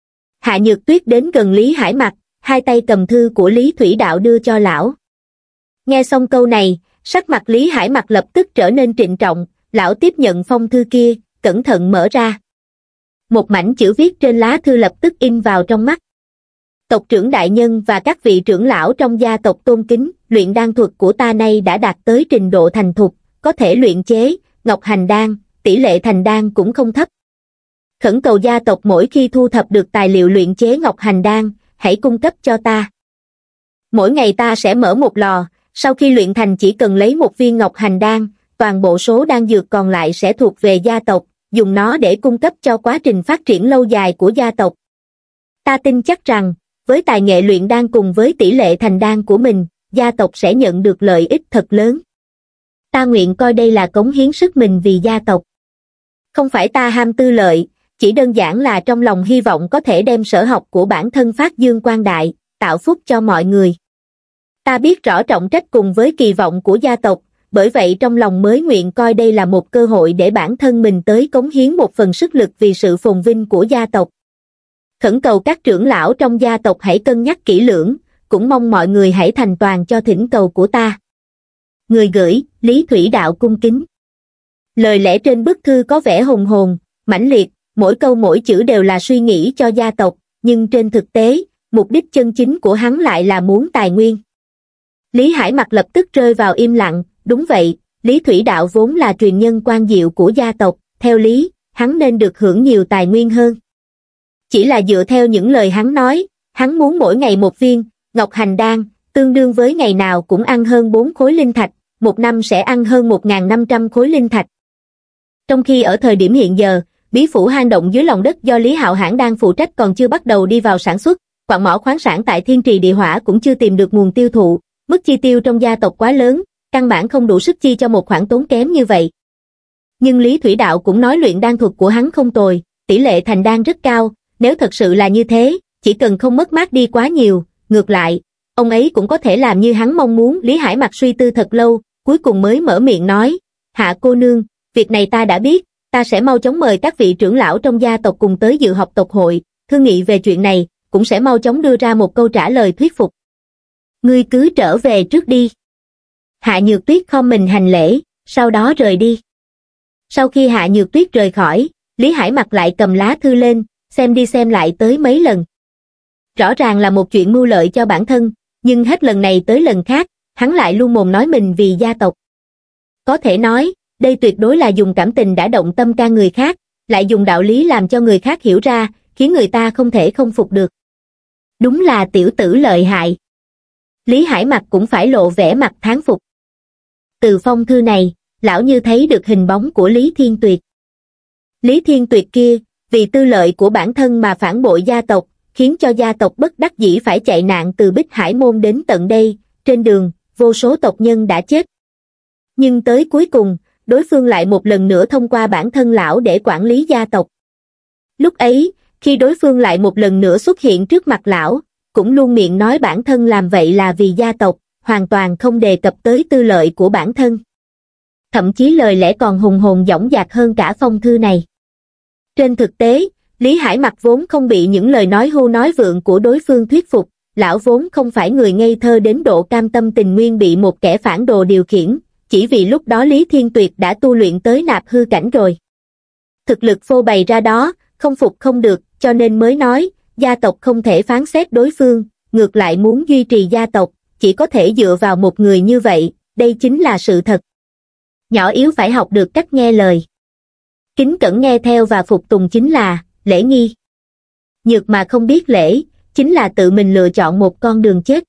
Hạ Nhược Tuyết đến gần Lý Hải Mặc, hai tay cầm thư của Lý Thủy Đạo đưa cho lão. Nghe xong câu này, sắc mặt Lý Hải Mặc lập tức trở nên trịnh trọng, lão tiếp nhận phong thư kia, cẩn thận mở ra. Một mảnh chữ viết trên lá thư lập tức in vào trong mắt. Tộc trưởng đại nhân và các vị trưởng lão trong gia tộc tôn kính, luyện đan thuật của ta nay đã đạt tới trình độ thành thục, có thể luyện chế ngọc hành đan, tỷ lệ thành đan cũng không thấp. Khẩn cầu gia tộc mỗi khi thu thập được tài liệu luyện chế ngọc hành đan, hãy cung cấp cho ta. Mỗi ngày ta sẽ mở một lò, sau khi luyện thành chỉ cần lấy một viên ngọc hành đan, toàn bộ số đan dược còn lại sẽ thuộc về gia tộc, dùng nó để cung cấp cho quá trình phát triển lâu dài của gia tộc. Ta tin chắc rằng, với tài nghệ luyện đan cùng với tỷ lệ thành đan của mình, gia tộc sẽ nhận được lợi ích thật lớn. Ta nguyện coi đây là cống hiến sức mình vì gia tộc. Không phải ta ham tư lợi, chỉ đơn giản là trong lòng hy vọng có thể đem sở học của bản thân phát dương quang đại, tạo phúc cho mọi người. Ta biết rõ trọng trách cùng với kỳ vọng của gia tộc, bởi vậy trong lòng mới nguyện coi đây là một cơ hội để bản thân mình tới cống hiến một phần sức lực vì sự phồn vinh của gia tộc. Khẩn cầu các trưởng lão trong gia tộc hãy cân nhắc kỹ lưỡng, cũng mong mọi người hãy thành toàn cho thỉnh cầu của ta. Người gửi, Lý Thủy Đạo cung kính. Lời lẽ trên bức thư có vẻ hùng hồn, mãnh liệt, mỗi câu mỗi chữ đều là suy nghĩ cho gia tộc, nhưng trên thực tế, mục đích chân chính của hắn lại là muốn tài nguyên. Lý Hải Mặc lập tức rơi vào im lặng, đúng vậy, Lý Thủy Đạo vốn là truyền nhân quan diệu của gia tộc, theo lý, hắn nên được hưởng nhiều tài nguyên hơn. Chỉ là dựa theo những lời hắn nói, hắn muốn mỗi ngày một viên, ngọc hành đan, tương đương với ngày nào cũng ăn hơn bốn khối linh thạch, một năm sẽ ăn hơn một nghìn năm trăm khối linh thạch. Trong khi ở thời điểm hiện giờ, bí phủ hang động dưới lòng đất do Lý Hạo Hãn đang phụ trách còn chưa bắt đầu đi vào sản xuất, quặng mỏ khoáng sản tại Thiên Trì Địa Hỏa cũng chưa tìm được nguồn tiêu thụ, mức chi tiêu trong gia tộc quá lớn, căn bản không đủ sức chi cho một khoản tốn kém như vậy. Nhưng Lý Thủy Đạo cũng nói luyện đan thuật của hắn không tồi, tỷ lệ thành đan rất cao, nếu thật sự là như thế, chỉ cần không mất mát đi quá nhiều, ngược lại, ông ấy cũng có thể làm như hắn mong muốn. Lý Hải Mặc suy tư thật lâu, cuối cùng mới mở miệng nói, Hạ cô nương, việc này ta đã biết, ta sẽ mau chóng mời các vị trưởng lão trong gia tộc cùng tới dự họp tộc hội, thương nghị về chuyện này, cũng sẽ mau chóng đưa ra một câu trả lời thuyết phục. Ngươi cứ trở về trước đi. Hạ Nhược Tuyết khom mình hành lễ, sau đó rời đi. Sau khi Hạ Nhược Tuyết rời khỏi, Lý Hải Mặc lại cầm lá thư lên, xem đi xem lại tới mấy lần. Rõ ràng là một chuyện mưu lợi cho bản thân, nhưng hết lần này tới lần khác, hắn lại luôn mồm nói mình vì gia tộc. Có thể nói, đây tuyệt đối là dùng cảm tình đã động tâm can người khác, lại dùng đạo lý làm cho người khác hiểu ra, khiến người ta không thể không phục được. Đúng là tiểu tử lợi hại. Lý Hải Mặc cũng phải lộ vẻ mặt thán phục. Từ phong thư này, lão như thấy được hình bóng của Lý Thiên Tuyệt. Lý Thiên Tuyệt kia, vì tư lợi của bản thân mà phản bội gia tộc, khiến cho gia tộc bất đắc dĩ phải chạy nạn từ Bích Hải Môn đến tận đây, trên đường, vô số tộc nhân đã chết. Nhưng tới cuối cùng, đối phương lại một lần nữa thông qua bản thân lão để quản lý gia tộc. Lúc ấy, khi đối phương lại một lần nữa xuất hiện trước mặt lão, cũng luôn miệng nói bản thân làm vậy là vì gia tộc, hoàn toàn không đề cập tới tư lợi của bản thân. Thậm chí lời lẽ còn hùng hồn dõng dạc hơn cả phong thư này. Trên thực tế, Lý Hải Mặc vốn không bị những lời nói hưu nói vượng của đối phương thuyết phục, lão vốn không phải người ngây thơ đến độ cam tâm tình nguyên bị một kẻ phản đồ điều khiển, chỉ vì lúc đó Lý Thiên Tuyệt đã tu luyện tới nạp hư cảnh rồi. Thực lực phô bày ra đó, không phục không được, cho nên mới nói, gia tộc không thể phán xét đối phương, ngược lại muốn duy trì gia tộc, chỉ có thể dựa vào một người như vậy, đây chính là sự thật. Nhỏ yếu phải học được cách nghe lời. Kính cẩn nghe theo và phục tùng chính là lễ nghi. Nhược mà không biết lễ, chính là tự mình lựa chọn một con đường chết.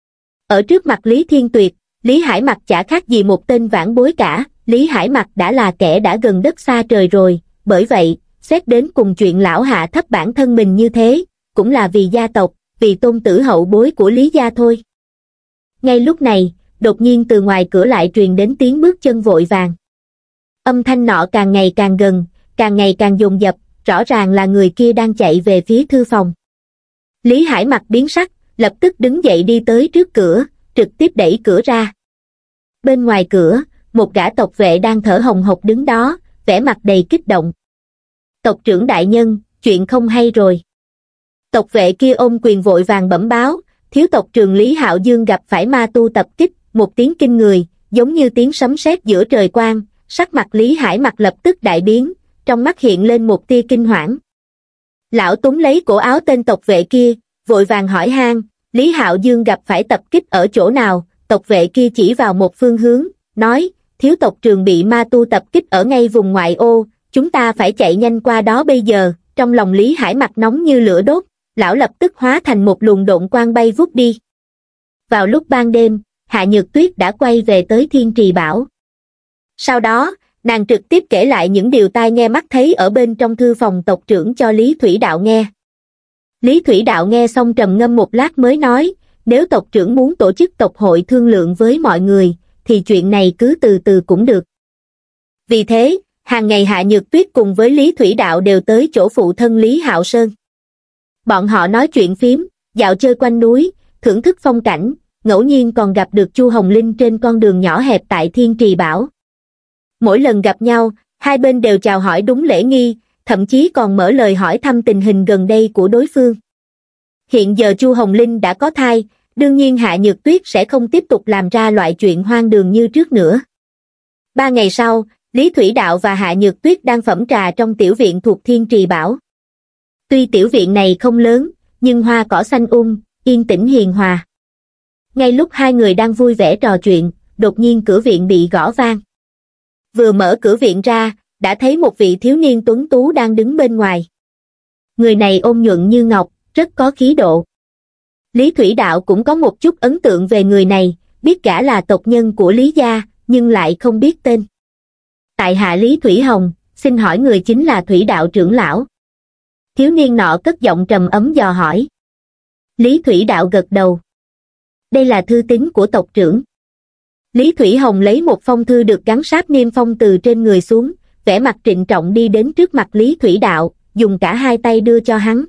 Ở trước mặt Lý Thiên Tuyệt, Lý Hải Mặc chả khác gì một tên vãn bối cả, Lý Hải Mặc đã là kẻ đã gần đất xa trời rồi, bởi vậy, xét đến cùng chuyện lão hạ thấp bản thân mình như thế, cũng là vì gia tộc, vì tôn tử hậu bối của Lý gia thôi. Ngay lúc này, đột nhiên từ ngoài cửa lại truyền đến tiếng bước chân vội vàng. Âm thanh nọ càng ngày càng gần, càng ngày càng dồn dập, rõ ràng là người kia đang chạy về phía thư phòng. Lý Hải Mặc biến sắc, lập tức đứng dậy đi tới trước cửa, trực tiếp đẩy cửa ra. Bên ngoài cửa, một gã tộc vệ đang thở hồng hộc đứng đó, vẻ mặt đầy kích động. Tộc trưởng đại nhân, chuyện không hay rồi. Tộc vệ kia ôm quyền vội vàng bẩm báo, thiếu tộc trưởng Lý Hạo Dương gặp phải ma tu tập kích, một tiếng kinh người, giống như tiếng sấm sét giữa trời quang, sắc mặt Lý Hải Mặc lập tức đại biến, trong mắt hiện lên một tia kinh hoảng. Lão túm lấy cổ áo tên tộc vệ kia, vội vàng hỏi han, Lý Hạo Dương gặp phải tập kích ở chỗ nào? Tộc vệ kia chỉ vào một phương hướng, nói, thiếu tộc trưởng bị ma tu tập kích ở ngay vùng ngoại ô, chúng ta phải chạy nhanh qua đó bây giờ. Trong lòng Lý Hải Mặc nóng như lửa đốt, lão lập tức hóa thành một luồng độn quang bay vút đi. Vào lúc ban đêm, Hạ Nhược Tuyết đã quay về tới Thiên Trì Bảo. Sau đó, nàng trực tiếp kể lại những điều tai nghe mắt thấy ở bên trong thư phòng tộc trưởng cho Lý Thủy Đạo nghe. Lý Thủy Đạo nghe xong trầm ngâm một lát mới nói, nếu tộc trưởng muốn tổ chức tộc hội thương lượng với mọi người, thì chuyện này cứ từ từ cũng được. Vì thế, hàng ngày Hạ Nhược Tuyết cùng với Lý Thủy Đạo đều tới chỗ phụ thân Lý Hạo Sơn. Bọn họ nói chuyện phím, dạo chơi quanh núi, thưởng thức phong cảnh, ngẫu nhiên còn gặp được Chu Hồng Linh trên con đường nhỏ hẹp tại Thiên Trì Bảo. Mỗi lần gặp nhau, hai bên đều chào hỏi đúng lễ nghi, thậm chí còn mở lời hỏi thăm tình hình gần đây của đối phương. Hiện giờ Chu Hồng Linh đã có thai, đương nhiên Hạ Nhược Tuyết sẽ không tiếp tục làm ra loại chuyện hoang đường như trước nữa. Ba ngày sau, Lý Thủy Đạo và Hạ Nhược Tuyết đang phẩm trà trong tiểu viện thuộc Thiên Trì Bảo. Tuy tiểu viện này không lớn, nhưng hoa cỏ xanh um, yên tĩnh hiền hòa. Ngay lúc hai người đang vui vẻ trò chuyện, đột nhiên cửa viện bị gõ vang. Vừa mở cửa viện ra, đã thấy một vị thiếu niên tuấn tú đang đứng bên ngoài. Người này ôn nhuận như ngọc, rất có khí độ. Lý Thủy Đạo cũng có một chút ấn tượng về người này, biết gã là tộc nhân của Lý gia, nhưng lại không biết tên. Tại hạ Lý Thủy Hồng, xin hỏi người chính là Thủy Đạo trưởng lão. Thiếu niên nọ cất giọng trầm ấm dò hỏi. Lý Thủy Đạo gật đầu. Đây là thư tín của tộc trưởng. Lý Thủy Hồng lấy một phong thư được gắn sáp niêm phong từ trên người xuống, vẻ mặt trịnh trọng đi đến trước mặt Lý Thủy Đạo, dùng cả hai tay đưa cho hắn.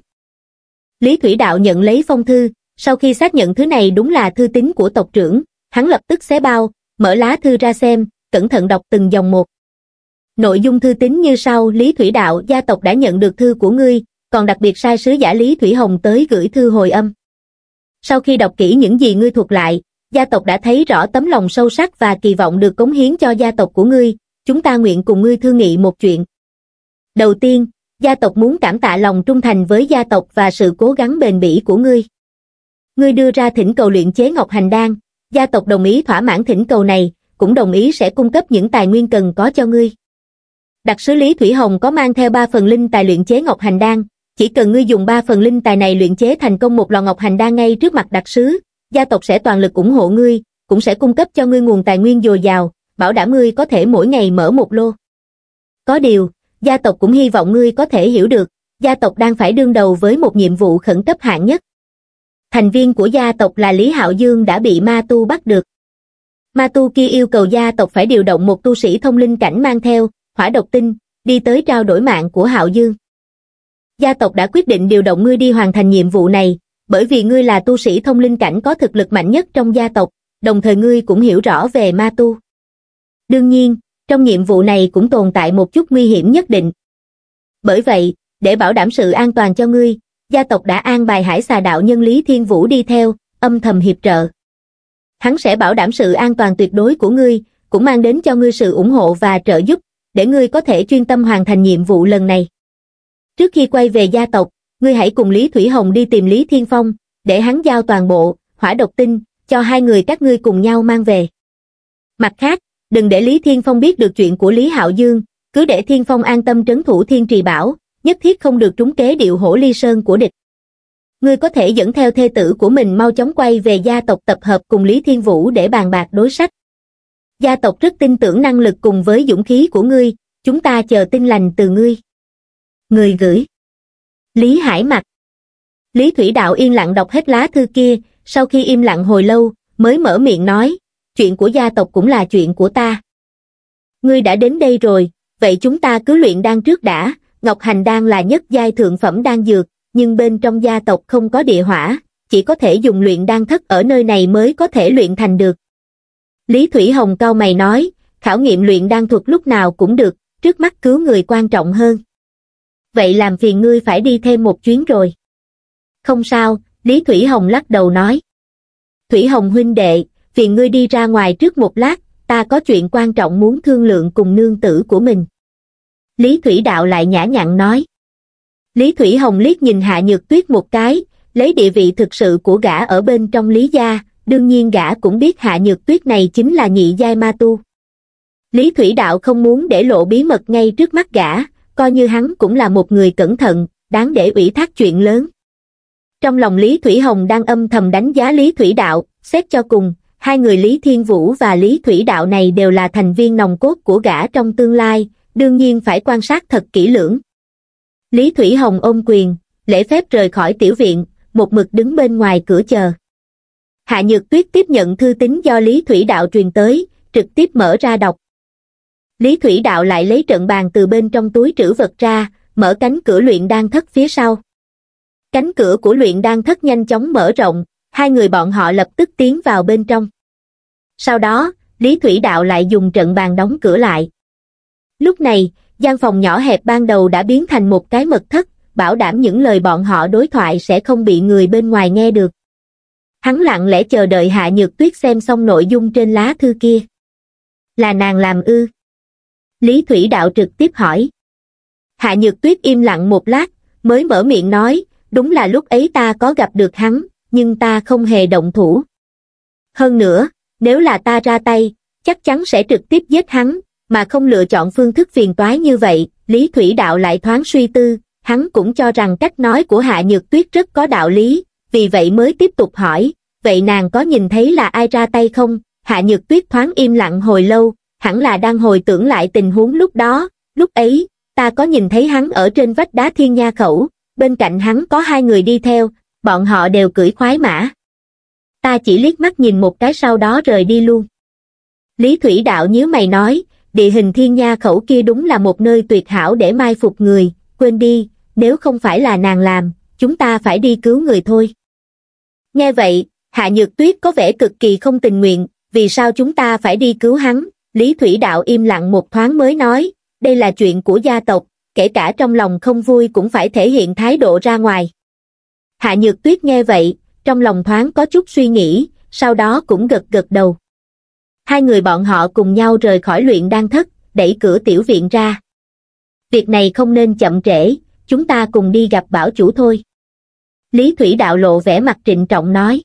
Lý Thủy Đạo nhận lấy phong thư, sau khi xác nhận thứ này đúng là thư tín của tộc trưởng, hắn lập tức xé bao, mở lá thư ra xem, cẩn thận đọc từng dòng một. Nội dung thư tín như sau: Lý Thủy Đạo, gia tộc đã nhận được thư của ngươi, còn đặc biệt sai sứ giả Lý Thủy Hồng tới gửi thư hồi âm. Sau khi đọc kỹ những gì ngươi thuật lại, gia tộc đã thấy rõ tấm lòng sâu sắc và kỳ vọng được cống hiến cho gia tộc của ngươi, chúng ta nguyện cùng ngươi thương nghị một chuyện. Đầu tiên, gia tộc muốn cảm tạ lòng trung thành với gia tộc và sự cố gắng bền bỉ của ngươi. Ngươi đưa ra thỉnh cầu luyện chế Ngọc Hành Đan, gia tộc đồng ý thỏa mãn thỉnh cầu này, cũng đồng ý sẽ cung cấp những tài nguyên cần có cho ngươi. Đặc sứ Lý Thủy Hồng có mang theo ba phần linh tài luyện chế Ngọc Hành Đan, chỉ cần ngươi dùng ba phần linh tài này luyện chế thành công một lò Ngọc Hành Đan ngay trước mặt đặc sứ, gia tộc sẽ toàn lực ủng hộ ngươi, cũng sẽ cung cấp cho ngươi nguồn tài nguyên dồi dào, bảo đảm ngươi có thể mỗi ngày mở một lô. Có điều, gia tộc cũng hy vọng ngươi có thể hiểu được, gia tộc đang phải đương đầu với một nhiệm vụ khẩn cấp hạng nhất. Thành viên của gia tộc là Lý Hạo Dương đã bị ma tu bắt được. Ma tu kia yêu cầu gia tộc phải điều động một tu sĩ thông linh cảnh mang theo hỏa độc tinh, đi tới trao đổi mạng của Hạo Dương. Gia tộc đã quyết định điều động ngươi đi hoàn thành nhiệm vụ này, bởi vì ngươi là tu sĩ thông linh cảnh có thực lực mạnh nhất trong gia tộc, đồng thời ngươi cũng hiểu rõ về ma tu. Đương nhiên, trong nhiệm vụ này cũng tồn tại một chút nguy hiểm nhất định. Bởi vậy, để bảo đảm sự an toàn cho ngươi, gia tộc đã an bài Hải Xà đạo nhân Lý Thiên Vũ đi theo, âm thầm hiệp trợ. Hắn sẽ bảo đảm sự an toàn tuyệt đối của ngươi, cũng mang đến cho ngươi sự ủng hộ và trợ giúp, để ngươi có thể chuyên tâm hoàn thành nhiệm vụ lần này. Trước khi quay về gia tộc, ngươi hãy cùng Lý Thủy Hồng đi tìm Lý Thiên Phong, để hắn giao toàn bộ hỏa độc tinh cho hai người các ngươi cùng nhau mang về. Mặt khác, đừng để Lý Thiên Phong biết được chuyện của Lý Hạo Dương, cứ để Thiên Phong an tâm trấn thủ Thiên Trì Bảo, nhất thiết không được trúng kế điệu hổ ly sơn của địch. Ngươi có thể dẫn theo thê tử của mình mau chóng quay về gia tộc tập hợp cùng Lý Thiên Vũ để bàn bạc đối sách. Gia tộc rất tin tưởng năng lực cùng với dũng khí của ngươi, chúng ta chờ tin lành từ ngươi. Người gửi Lý Hải Mặc. Lý Thủy Đạo yên lặng đọc hết lá thư kia, sau khi im lặng hồi lâu, mới mở miệng nói, chuyện của gia tộc cũng là chuyện của ta. Ngươi đã đến đây rồi, vậy chúng ta cứ luyện đan trước đã. Ngọc Hành Đan là nhất giai thượng phẩm đan dược, nhưng bên trong gia tộc không có địa hỏa, chỉ có thể dùng luyện đan thất ở nơi này mới có thể luyện thành được. Lý Thủy Hồng cau mày nói, khảo nghiệm luyện đan thuật lúc nào cũng được, trước mắt cứu người quan trọng hơn. Vậy làm phiền ngươi phải đi thêm một chuyến rồi. Không sao, Lý Thủy Hồng lắc đầu nói. Thủy Hồng huynh đệ, phiền ngươi đi ra ngoài trước một lát, ta có chuyện quan trọng muốn thương lượng cùng nương tử của mình. Lý Thủy Đạo lại nhã nhặn nói. Lý Thủy Hồng liếc nhìn Hạ Nhược Tuyết một cái, lấy địa vị thực sự của gã ở bên trong Lý gia, đương nhiên gã cũng biết Hạ Nhược Tuyết này chính là nhị giai ma tu. Lý Thủy Đạo không muốn để lộ bí mật ngay trước mắt gã, coi như hắn cũng là một người cẩn thận, đáng để ủy thác chuyện lớn. Trong lòng Lý Thủy Hồng đang âm thầm đánh giá Lý Thủy Đạo, xét cho cùng, hai người Lý Thiên Vũ và Lý Thủy Đạo này đều là thành viên nòng cốt của gã trong tương lai, đương nhiên phải quan sát thật kỹ lưỡng. Lý Thủy Hồng ôm quyền, lễ phép rời khỏi tiểu viện, một mực đứng bên ngoài cửa chờ. Hạ Nhược Tuyết tiếp nhận thư tín do Lý Thủy Đạo truyền tới, trực tiếp mở ra đọc. Lý Thủy Đạo lại lấy trận bàn từ bên trong túi trữ vật ra, mở cánh cửa luyện đan thất phía sau. Cánh cửa của luyện đan thất nhanh chóng mở rộng, hai người bọn họ lập tức tiến vào bên trong. Sau đó, Lý Thủy Đạo lại dùng trận bàn đóng cửa lại. Lúc này, gian phòng nhỏ hẹp ban đầu đã biến thành một cái mật thất, bảo đảm những lời bọn họ đối thoại sẽ không bị người bên ngoài nghe được. Hắn lặng lẽ chờ đợi Hạ Nhược Tuyết xem xong nội dung trên lá thư kia. Là nàng làm ư? Lý Thủy Đạo trực tiếp hỏi. Hạ Nhược Tuyết im lặng một lát, mới mở miệng nói, đúng là lúc ấy ta có gặp được hắn, nhưng ta không hề động thủ. Hơn nữa, nếu là ta ra tay, chắc chắn sẽ trực tiếp giết hắn, mà không lựa chọn phương thức phiền toái như vậy. Lý Thủy Đạo lại thoáng suy tư, hắn cũng cho rằng cách nói của Hạ Nhược Tuyết rất có đạo lý, vì vậy mới tiếp tục hỏi, vậy nàng có nhìn thấy là ai ra tay không? Hạ Nhược Tuyết thoáng im lặng hồi lâu, hẳn là đang hồi tưởng lại tình huống lúc đó, lúc ấy, ta có nhìn thấy hắn ở trên vách đá Thiên Nha Khẩu, bên cạnh hắn có hai người đi theo, bọn họ đều cưỡi khoái mã. Ta chỉ liếc mắt nhìn một cái sau đó rời đi luôn. Lý Thủy Đạo nhíu mày nói, địa hình Thiên Nha Khẩu kia đúng là một nơi tuyệt hảo để mai phục người, quên đi, nếu không phải là nàng làm, chúng ta phải đi cứu người thôi. Nghe vậy, Hạ Nhược Tuyết có vẻ cực kỳ không tình nguyện, vì sao chúng ta phải đi cứu hắn? Lý Thủy Đạo im lặng một thoáng mới nói, đây là chuyện của gia tộc, kể cả trong lòng không vui cũng phải thể hiện thái độ ra ngoài. Hạ Nhược Tuyết nghe vậy, trong lòng thoáng có chút suy nghĩ, sau đó cũng gật gật đầu. Hai người bọn họ cùng nhau rời khỏi luyện đan thất, đẩy cửa tiểu viện ra. Việc này không nên chậm trễ, chúng ta cùng đi gặp bảo chủ thôi. Lý Thủy Đạo lộ vẻ mặt trịnh trọng nói.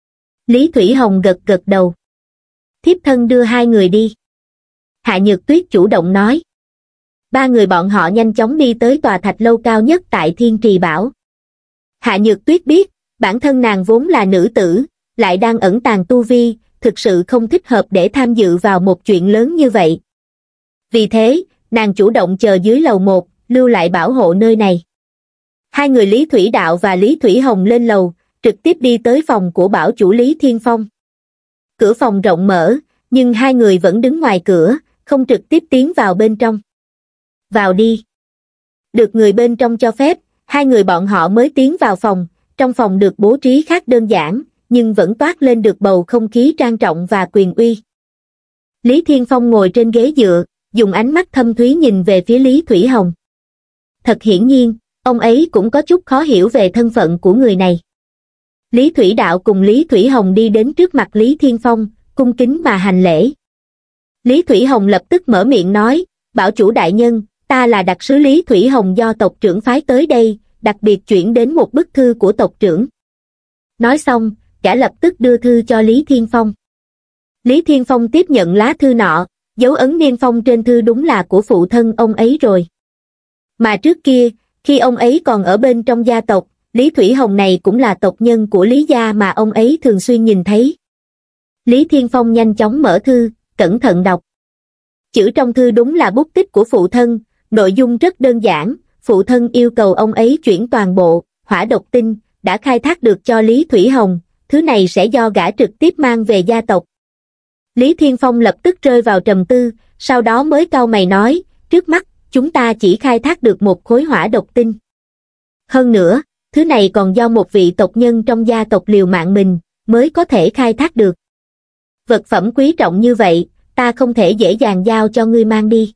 Lý Thủy Hồng gật gật đầu. Thiếp thân đưa hai người đi. Hạ Nhược Tuyết chủ động nói. Ba người bọn họ nhanh chóng đi tới tòa thạch lâu cao nhất tại Thiên Trì Bảo. Hạ Nhược Tuyết biết, bản thân nàng vốn là nữ tử, lại đang ẩn tàng tu vi, thực sự không thích hợp để tham dự vào một chuyện lớn như vậy. Vì thế, nàng chủ động chờ dưới lầu một, lưu lại bảo hộ nơi này. Hai người Lý Thủy Đạo và Lý Thủy Hồng lên lầu, trực tiếp đi tới phòng của bảo chủ Lý Thiên Phong. Cửa phòng rộng mở, nhưng hai người vẫn đứng ngoài cửa, không trực tiếp tiến vào bên trong. Vào đi. Được người bên trong cho phép, hai người bọn họ mới tiến vào phòng. Trong phòng được bố trí khác đơn giản, nhưng vẫn toát lên được bầu không khí trang trọng và quyền uy. Lý Thiên Phong ngồi trên ghế dựa, dùng ánh mắt thâm thúy nhìn về phía Lý Thủy Hồng. Thật hiển nhiên, ông ấy cũng có chút khó hiểu về thân phận của người này. Lý Thủy Đạo cùng Lý Thủy Hồng đi đến trước mặt Lý Thiên Phong, cung kính mà hành lễ. Lý Thủy Hồng lập tức mở miệng nói, bảo chủ đại nhân, ta là đặc sứ Lý Thủy Hồng do tộc trưởng phái tới đây, đặc biệt chuyển đến một bức thư của tộc trưởng. Nói xong, gã lập tức đưa thư cho Lý Thiên Phong. Lý Thiên Phong tiếp nhận lá thư nọ, dấu ấn niêm phong trên thư đúng là của phụ thân ông ấy rồi. Mà trước kia, khi ông ấy còn ở bên trong gia tộc, Lý Thủy Hồng này cũng là tộc nhân của Lý gia mà ông ấy thường xuyên nhìn thấy. Lý Thiên Phong nhanh chóng mở thư, cẩn thận đọc. Chữ trong thư đúng là bút tích của phụ thân, nội dung rất đơn giản, phụ thân yêu cầu ông ấy chuyển toàn bộ hỏa độc tinh đã khai thác được cho Lý Thủy Hồng, thứ này sẽ do gã trực tiếp mang về gia tộc. Lý Thiên Phong lập tức rơi vào trầm tư, sau đó mới cau mày nói, trước mắt, chúng ta chỉ khai thác được một khối hỏa độc tinh. Hơn nữa, thứ này còn do một vị tộc nhân trong gia tộc liều mạng mình, mới có thể khai thác được. Vật phẩm quý trọng như vậy, ta không thể dễ dàng giao cho ngươi mang đi.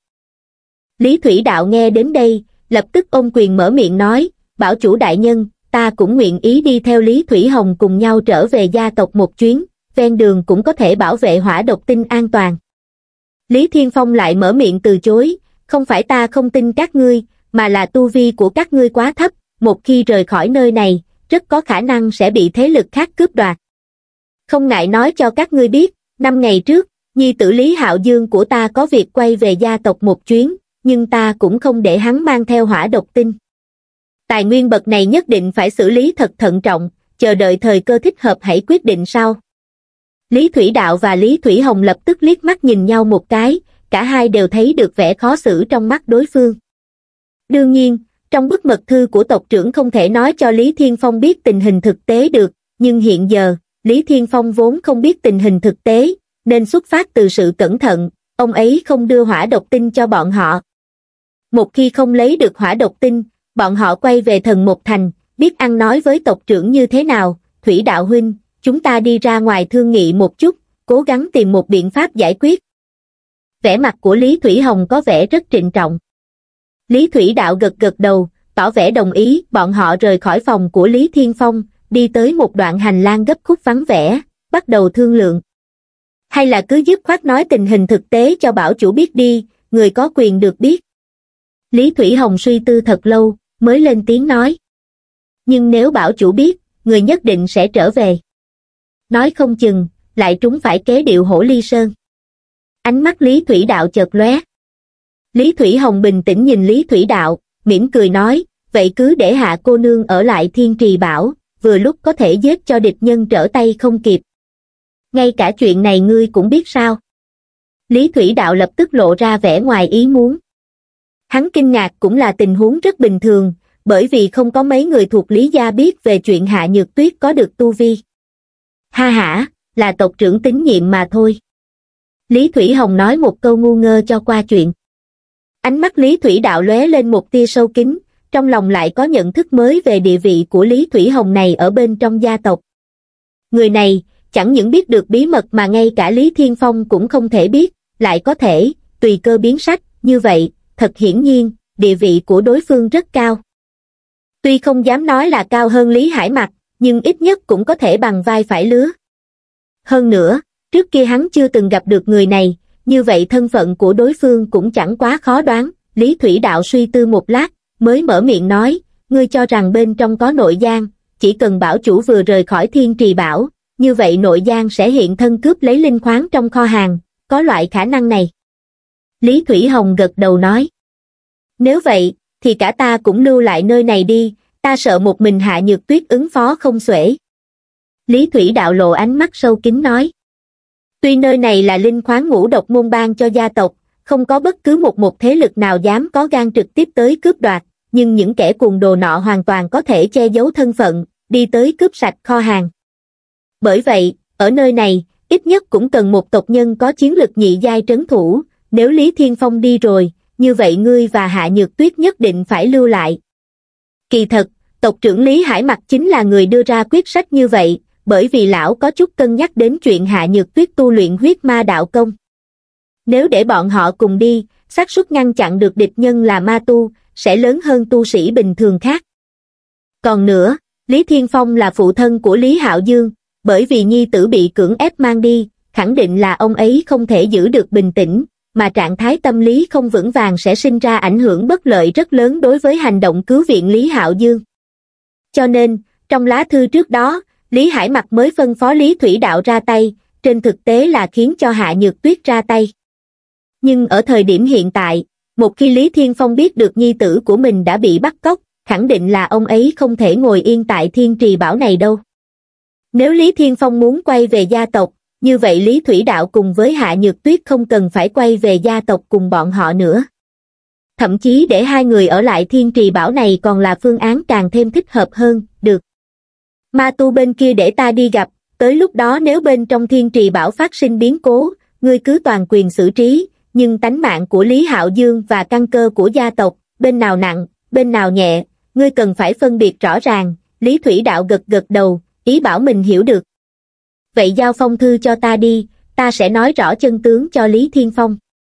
Lý Thủy Đạo nghe đến đây, lập tức ôm quyền mở miệng nói, bảo chủ đại nhân, ta cũng nguyện ý đi theo Lý Thủy Hồng cùng nhau trở về gia tộc một chuyến, ven đường cũng có thể bảo vệ hỏa độc tinh an toàn. Lý Thiên Phong lại mở miệng từ chối, không phải ta không tin các ngươi, mà là tu vi của các ngươi quá thấp, một khi rời khỏi nơi này, rất có khả năng sẽ bị thế lực khác cướp đoạt. Không ngại nói cho các ngươi biết, năm ngày trước, nhi tử Lý Hạo Dương của ta có việc quay về gia tộc một chuyến, nhưng ta cũng không để hắn mang theo hỏa độc tinh. Tài nguyên bậc này nhất định phải xử lý thật thận trọng, chờ đợi thời cơ thích hợp hãy quyết định sau. Lý Thủy Đạo và Lý Thủy Hồng lập tức liếc mắt nhìn nhau một cái, cả hai đều thấy được vẻ khó xử trong mắt đối phương. Đương nhiên, trong bức mật thư của tộc trưởng không thể nói cho Lý Thiên Phong biết tình hình thực tế được, nhưng hiện giờ, Lý Thiên Phong vốn không biết tình hình thực tế, nên xuất phát từ sự cẩn thận, ông ấy không đưa hỏa độc tinh cho bọn họ. Một khi không lấy được hỏa độc tinh, bọn họ quay về Thần Một Thành, biết ăn nói với tộc trưởng như thế nào, Thủy Đạo huynh, chúng ta đi ra ngoài thương nghị một chút, cố gắng tìm một biện pháp giải quyết. Vẻ mặt của Lý Thủy Hồng có vẻ rất trịnh trọng. Lý Thủy Đạo gật gật đầu, tỏ vẻ đồng ý, bọn họ rời khỏi phòng của Lý Thiên Phong, đi tới một đoạn hành lang gấp khúc vắng vẻ, bắt đầu thương lượng. Hay là cứ dứt khoát nói tình hình thực tế cho bảo chủ biết đi, người có quyền được biết. Lý Thủy Hồng suy tư thật lâu, mới lên tiếng nói. Nhưng nếu bảo chủ biết, người nhất định sẽ trở về. Nói không chừng, lại trúng phải kế điệu hổ ly sơn. Ánh mắt Lý Thủy Đạo chợt lóe. Lý Thủy Hồng bình tĩnh nhìn Lý Thủy Đạo, mỉm cười nói, vậy cứ để hạ cô nương ở lại Thiên Trì Bảo, vừa lúc có thể giết cho địch nhân trở tay không kịp. Ngay cả chuyện này ngươi cũng biết sao? Lý Thủy Đạo lập tức lộ ra vẻ ngoài ý muốn. Hắn kinh ngạc cũng là tình huống rất bình thường, bởi vì không có mấy người thuộc Lý gia biết về chuyện Hạ Nhược Tuyết có được tu vi. Ha hả, là tộc trưởng tín nhiệm mà thôi. Lý Thủy Hồng nói một câu ngu ngơ cho qua chuyện. Ánh mắt Lý Thủy Đạo lóe lên một tia sâu kín, trong lòng lại có nhận thức mới về địa vị của Lý Thủy Hồng này ở bên trong gia tộc. Người này, chẳng những biết được bí mật mà ngay cả Lý Thiên Phong cũng không thể biết, lại có thể, tùy cơ biến sách, như vậy, thật hiển nhiên, địa vị của đối phương rất cao. Tuy không dám nói là cao hơn Lý Hải Mặc, nhưng ít nhất cũng có thể bằng vai phải lứa. Hơn nữa, trước kia hắn chưa từng gặp được người này, như vậy thân phận của đối phương cũng chẳng quá khó đoán. Lý Thủy Đạo suy tư một lát, mới mở miệng nói, ngươi cho rằng bên trong có nội gián, chỉ cần bảo chủ vừa rời khỏi Thiên Trì Bảo, như vậy nội gián sẽ hiện thân cướp lấy linh khoáng trong kho hàng, có loại khả năng này. Lý Thủy Hồng gật đầu nói, nếu vậy, thì cả ta cũng lưu lại nơi này đi, ta sợ một mình Hạ Nhược Tuyết ứng phó không xuể. Lý Thủy Đạo lộ ánh mắt sâu kín nói, tuy nơi này là linh khoáng ngũ độc môn ban cho gia tộc, không có bất cứ một một thế lực nào dám có gan trực tiếp tới cướp đoạt, nhưng những kẻ cuồng đồ nọ hoàn toàn có thể che giấu thân phận, đi tới cướp sạch kho hàng. Bởi vậy, ở nơi này, ít nhất cũng cần một tộc nhân có chiến lực nhị giai trấn thủ, nếu Lý Thiên Phong đi rồi, như vậy ngươi và Hạ Nhược Tuyết nhất định phải lưu lại. Kỳ thật, tộc trưởng Lý Hải Mặc chính là người đưa ra quyết sách như vậy, bởi vì lão có chút cân nhắc đến chuyện Hạ Nhược Tuyết tu luyện huyết ma đạo công. Nếu để bọn họ cùng đi, xác suất ngăn chặn được địch nhân là ma tu, sẽ lớn hơn tu sĩ bình thường khác. Còn nữa, Lý Thiên Phong là phụ thân của Lý Hạo Dương, bởi vì nhi tử bị cưỡng ép mang đi, khẳng định là ông ấy không thể giữ được bình tĩnh, mà trạng thái tâm lý không vững vàng sẽ sinh ra ảnh hưởng bất lợi rất lớn đối với hành động cứu viện Lý Hạo Dương. Cho nên, trong lá thư trước đó, Lý Hải Mặc mới phân phó Lý Thủy Đạo ra tay, trên thực tế là khiến cho Hạ Nhược Tuyết ra tay. Nhưng ở thời điểm hiện tại, một khi Lý Thiên Phong biết được nhi tử của mình đã bị bắt cóc, khẳng định là ông ấy không thể ngồi yên tại Thiên Trì Bảo này đâu. Nếu Lý Thiên Phong muốn quay về gia tộc, như vậy Lý Thủy Đạo cùng với Hạ Nhược Tuyết không cần phải quay về gia tộc cùng bọn họ nữa. Thậm chí để hai người ở lại Thiên Trì Bảo này còn là phương án càng thêm thích hợp hơn, được. Ma tu bên kia để ta đi gặp, tới lúc đó nếu bên trong Thiên Trì Bảo phát sinh biến cố, ngươi cứ toàn quyền xử trí, nhưng tánh mạng của Lý Hạo Dương và căn cơ của gia tộc, bên nào nặng, bên nào nhẹ, ngươi cần phải phân biệt rõ ràng. Lý Thủy Đạo gật gật đầu, ý bảo mình hiểu được. Vậy giao phong thư cho ta đi, ta sẽ nói rõ chân tướng cho Lý Thiên Phong.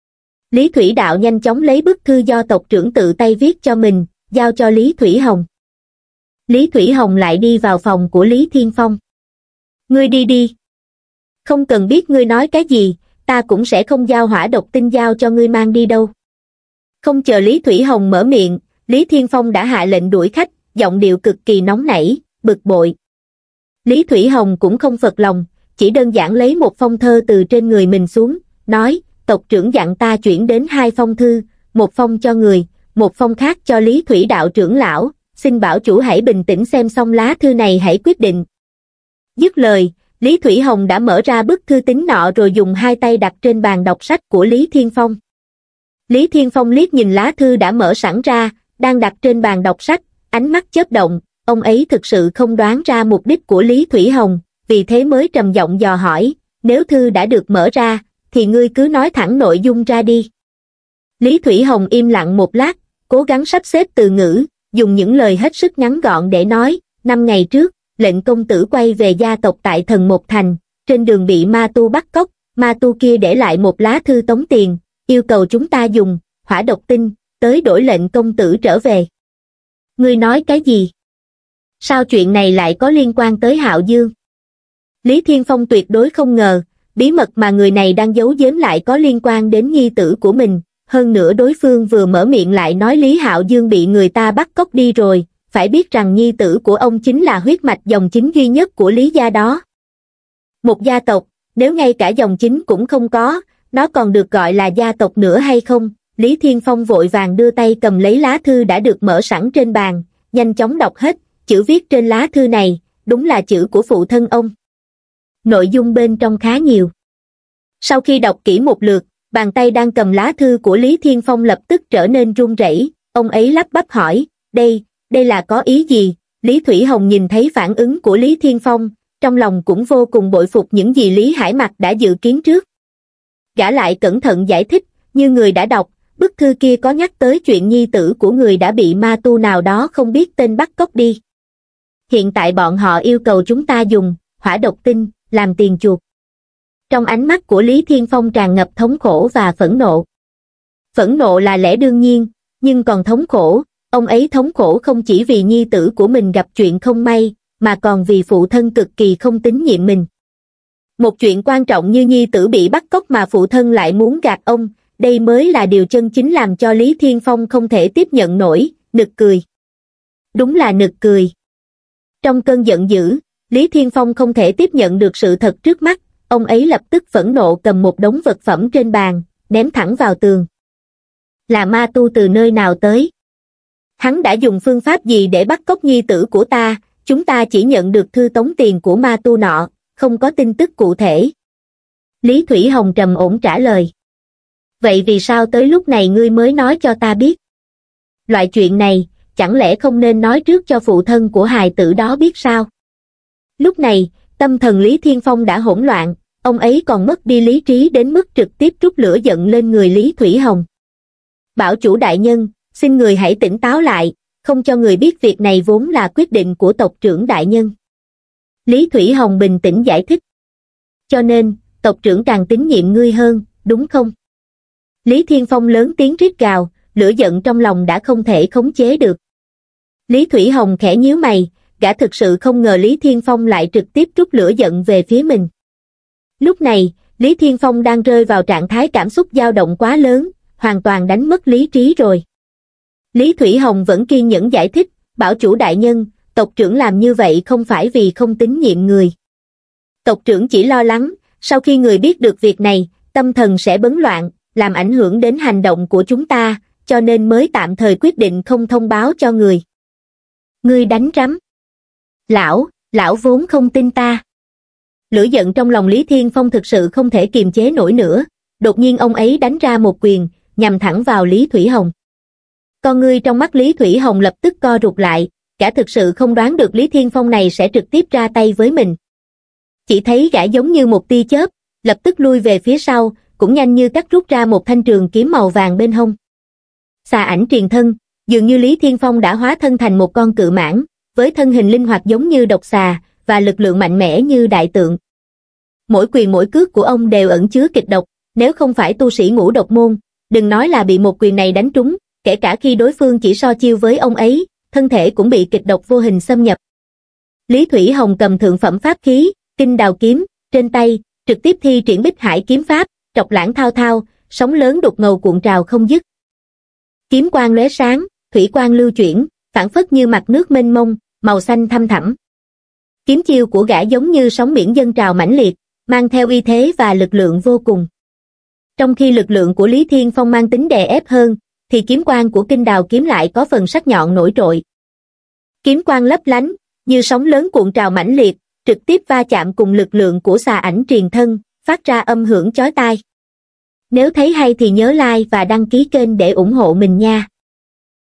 Lý Thủy Đạo nhanh chóng lấy bức thư do tộc trưởng tự tay viết cho mình, giao cho Lý Thủy Hồng. Lý Thủy Hồng lại đi vào phòng của Lý Thiên Phong. Ngươi đi đi. Không cần biết ngươi nói cái gì, ta cũng sẽ không giao hỏa độc tinh giao cho ngươi mang đi đâu. Không chờ Lý Thủy Hồng mở miệng, Lý Thiên Phong đã hạ lệnh đuổi khách, giọng điệu cực kỳ nóng nảy, bực bội. Lý Thủy Hồng cũng không phật lòng, chỉ đơn giản lấy một phong thơ từ trên người mình xuống, nói, tộc trưởng dặn ta chuyển đến hai phong thư, một phong cho người, một phong khác cho Lý Thủy Đạo trưởng lão, xin bảo chủ hãy bình tĩnh xem xong lá thư này hãy quyết định. Dứt lời, Lý Thủy Hồng đã mở ra bức thư tín nọ rồi dùng hai tay đặt trên bàn đọc sách của Lý Thiên Phong. Lý Thiên Phong liếc nhìn lá thư đã mở sẵn ra, đang đặt trên bàn đọc sách, ánh mắt chớp động, ông ấy thực sự không đoán ra mục đích của Lý Thủy Hồng, vì thế mới trầm giọng dò hỏi, nếu thư đã được mở ra, thì ngươi cứ nói thẳng nội dung ra đi. Lý Thủy Hồng im lặng một lát, cố gắng sắp xếp từ ngữ, dùng những lời hết sức ngắn gọn để nói, năm ngày trước, lệnh công tử quay về gia tộc tại Thần Một Thành, trên đường bị ma tu bắt cóc, ma tu kia để lại một lá thư tống tiền, yêu cầu chúng ta dùng hỏa độc tinh, tới đổi lệnh công tử trở về. Ngươi nói cái gì? Sao chuyện này lại có liên quan tới Hạo Dương? Lý Thiên Phong tuyệt đối không ngờ, bí mật mà người này đang giấu giếm lại có liên quan đến nhi tử của mình, hơn nữa đối phương vừa mở miệng lại nói Lý Hạo Dương bị người ta bắt cóc đi rồi, phải biết rằng nhi tử của ông chính là huyết mạch dòng chính duy nhất của Lý gia đó. Một gia tộc, nếu ngay cả dòng chính cũng không có, nó còn được gọi là gia tộc nữa hay không? Lý Thiên Phong vội vàng đưa tay cầm lấy lá thư đã được mở sẵn trên bàn, nhanh chóng đọc hết, chữ viết trên lá thư này, đúng là chữ của phụ thân ông. Nội dung bên trong khá nhiều. Sau khi đọc kỹ một lượt, bàn tay đang cầm lá thư của Lý Thiên Phong lập tức trở nên run rẩy, ông ấy lắp bắp hỏi, đây, đây là có ý gì? Lý Thủy Hồng nhìn thấy phản ứng của Lý Thiên Phong, trong lòng cũng vô cùng bội phục những gì Lý Hải Mặc đã dự kiến trước. Gã lại cẩn thận giải thích, như người đã đọc, bức thư kia có nhắc tới chuyện nhi tử của người đã bị ma tu nào đó không biết tên bắt cóc đi. Hiện tại bọn họ yêu cầu chúng ta dùng hỏa độc tinh làm tiền chuộc. Trong ánh mắt của Lý Thiên Phong tràn ngập thống khổ và phẫn nộ. Phẫn nộ là lẽ đương nhiên, nhưng còn thống khổ, ông ấy thống khổ không chỉ vì nhi tử của mình gặp chuyện không may, mà còn vì phụ thân cực kỳ không tín nhiệm mình. Một chuyện quan trọng như nhi tử bị bắt cóc mà phụ thân lại muốn gạt ông, đây mới là điều chân chính làm cho Lý Thiên Phong không thể tiếp nhận nổi, nực cười. Đúng là nực cười. Trong cơn giận dữ, Lý Thiên Phong không thể tiếp nhận được sự thật trước mắt, ông ấy lập tức phẫn nộ cầm một đống vật phẩm trên bàn, ném thẳng vào tường. Là ma tu từ nơi nào tới? Hắn đã dùng phương pháp gì để bắt cóc nhi tử của ta? Chúng ta chỉ nhận được thư tống tiền của ma tu nọ, không có tin tức cụ thể. Lý Thủy Hồng trầm ổn trả lời. Vậy vì sao tới lúc này ngươi mới nói cho ta biết? Loại chuyện này, chẳng lẽ không nên nói trước cho phụ thân của hài tử đó biết sao? Lúc này, tâm thần Lý Thiên Phong đã hỗn loạn, ông ấy còn mất đi lý trí đến mức trực tiếp trút lửa giận lên người Lý Thủy Hồng. Bảo chủ đại nhân, xin người hãy tỉnh táo lại, không cho người biết việc này vốn là quyết định của tộc trưởng đại nhân. Lý Thủy Hồng bình tĩnh giải thích. Cho nên, tộc trưởng càng tín nhiệm ngươi hơn, đúng không? Lý Thiên Phong lớn tiếng rít gào, lửa giận trong lòng đã không thể khống chế được. Lý Thủy Hồng khẽ nhíu mày, gã thực sự không ngờ Lý Thiên Phong lại trực tiếp trút lửa giận về phía mình. Lúc này, Lý Thiên Phong đang rơi vào trạng thái cảm xúc dao động quá lớn, hoàn toàn đánh mất lý trí rồi. Lý Thủy Hồng vẫn kiên nhẫn giải thích, bảo chủ đại nhân, tộc trưởng làm như vậy không phải vì không tín nhiệm người. Tộc trưởng chỉ lo lắng, sau khi người biết được việc này, tâm thần sẽ bấn loạn, làm ảnh hưởng đến hành động của chúng ta, cho nên mới tạm thời quyết định không thông báo cho người. Ngươi đánh rắm. Lão, lão vốn không tin ta. Lửa giận trong lòng Lý Thiên Phong thực sự không thể kiềm chế nổi nữa, đột nhiên ông ấy đánh ra một quyền, nhằm thẳng vào Lý Thủy Hồng. Con ngươi trong mắt Lý Thủy Hồng lập tức co rụt lại, gã thực sự không đoán được Lý Thiên Phong này sẽ trực tiếp ra tay với mình. Chỉ thấy gã giống như một tia chớp, lập tức lui về phía sau, cũng nhanh như cắt rút ra một thanh trường kiếm màu vàng bên hông. Xà ảnh truyền thân, dường như Lý Thiên Phong đã hóa thân thành một con cự mãng, với thân hình linh hoạt giống như độc xà, và lực lượng mạnh mẽ như đại tượng. Mỗi quyền mỗi cước của ông đều ẩn chứa kịch độc, nếu không phải tu sĩ ngũ độc môn, đừng nói là bị một quyền này đánh trúng, kể cả khi đối phương chỉ so chiêu với ông ấy, thân thể cũng bị kịch độc vô hình xâm nhập. Lý Thủy Hồng cầm thượng phẩm pháp khí, Kinh Đào kiếm, trên tay, trực tiếp thi triển Bích Hải kiếm pháp, trọc lãng thao thao, sóng lớn đục ngầu cuộn trào không dứt. Kiếm quang lóe sáng, thủy quang lưu chuyển, phảng phất như mặt nước mênh mông, màu xanh thăm thẳm. Kiếm chiêu của gã giống như sóng biển dâng trào mãnh liệt, mang theo uy thế và lực lượng vô cùng. Trong khi lực lượng của Lý Thiên Phong mang tính đè ép hơn, thì kiếm quang của Kinh Đào kiếm lại có phần sắc nhọn nổi trội. Kiếm quang lấp lánh, như sóng lớn cuộn trào mãnh liệt, trực tiếp va chạm cùng lực lượng của xà ảnh truyền thân, phát ra âm hưởng chói tai. Nếu thấy hay thì nhớ like và đăng ký kênh để ủng hộ mình nha.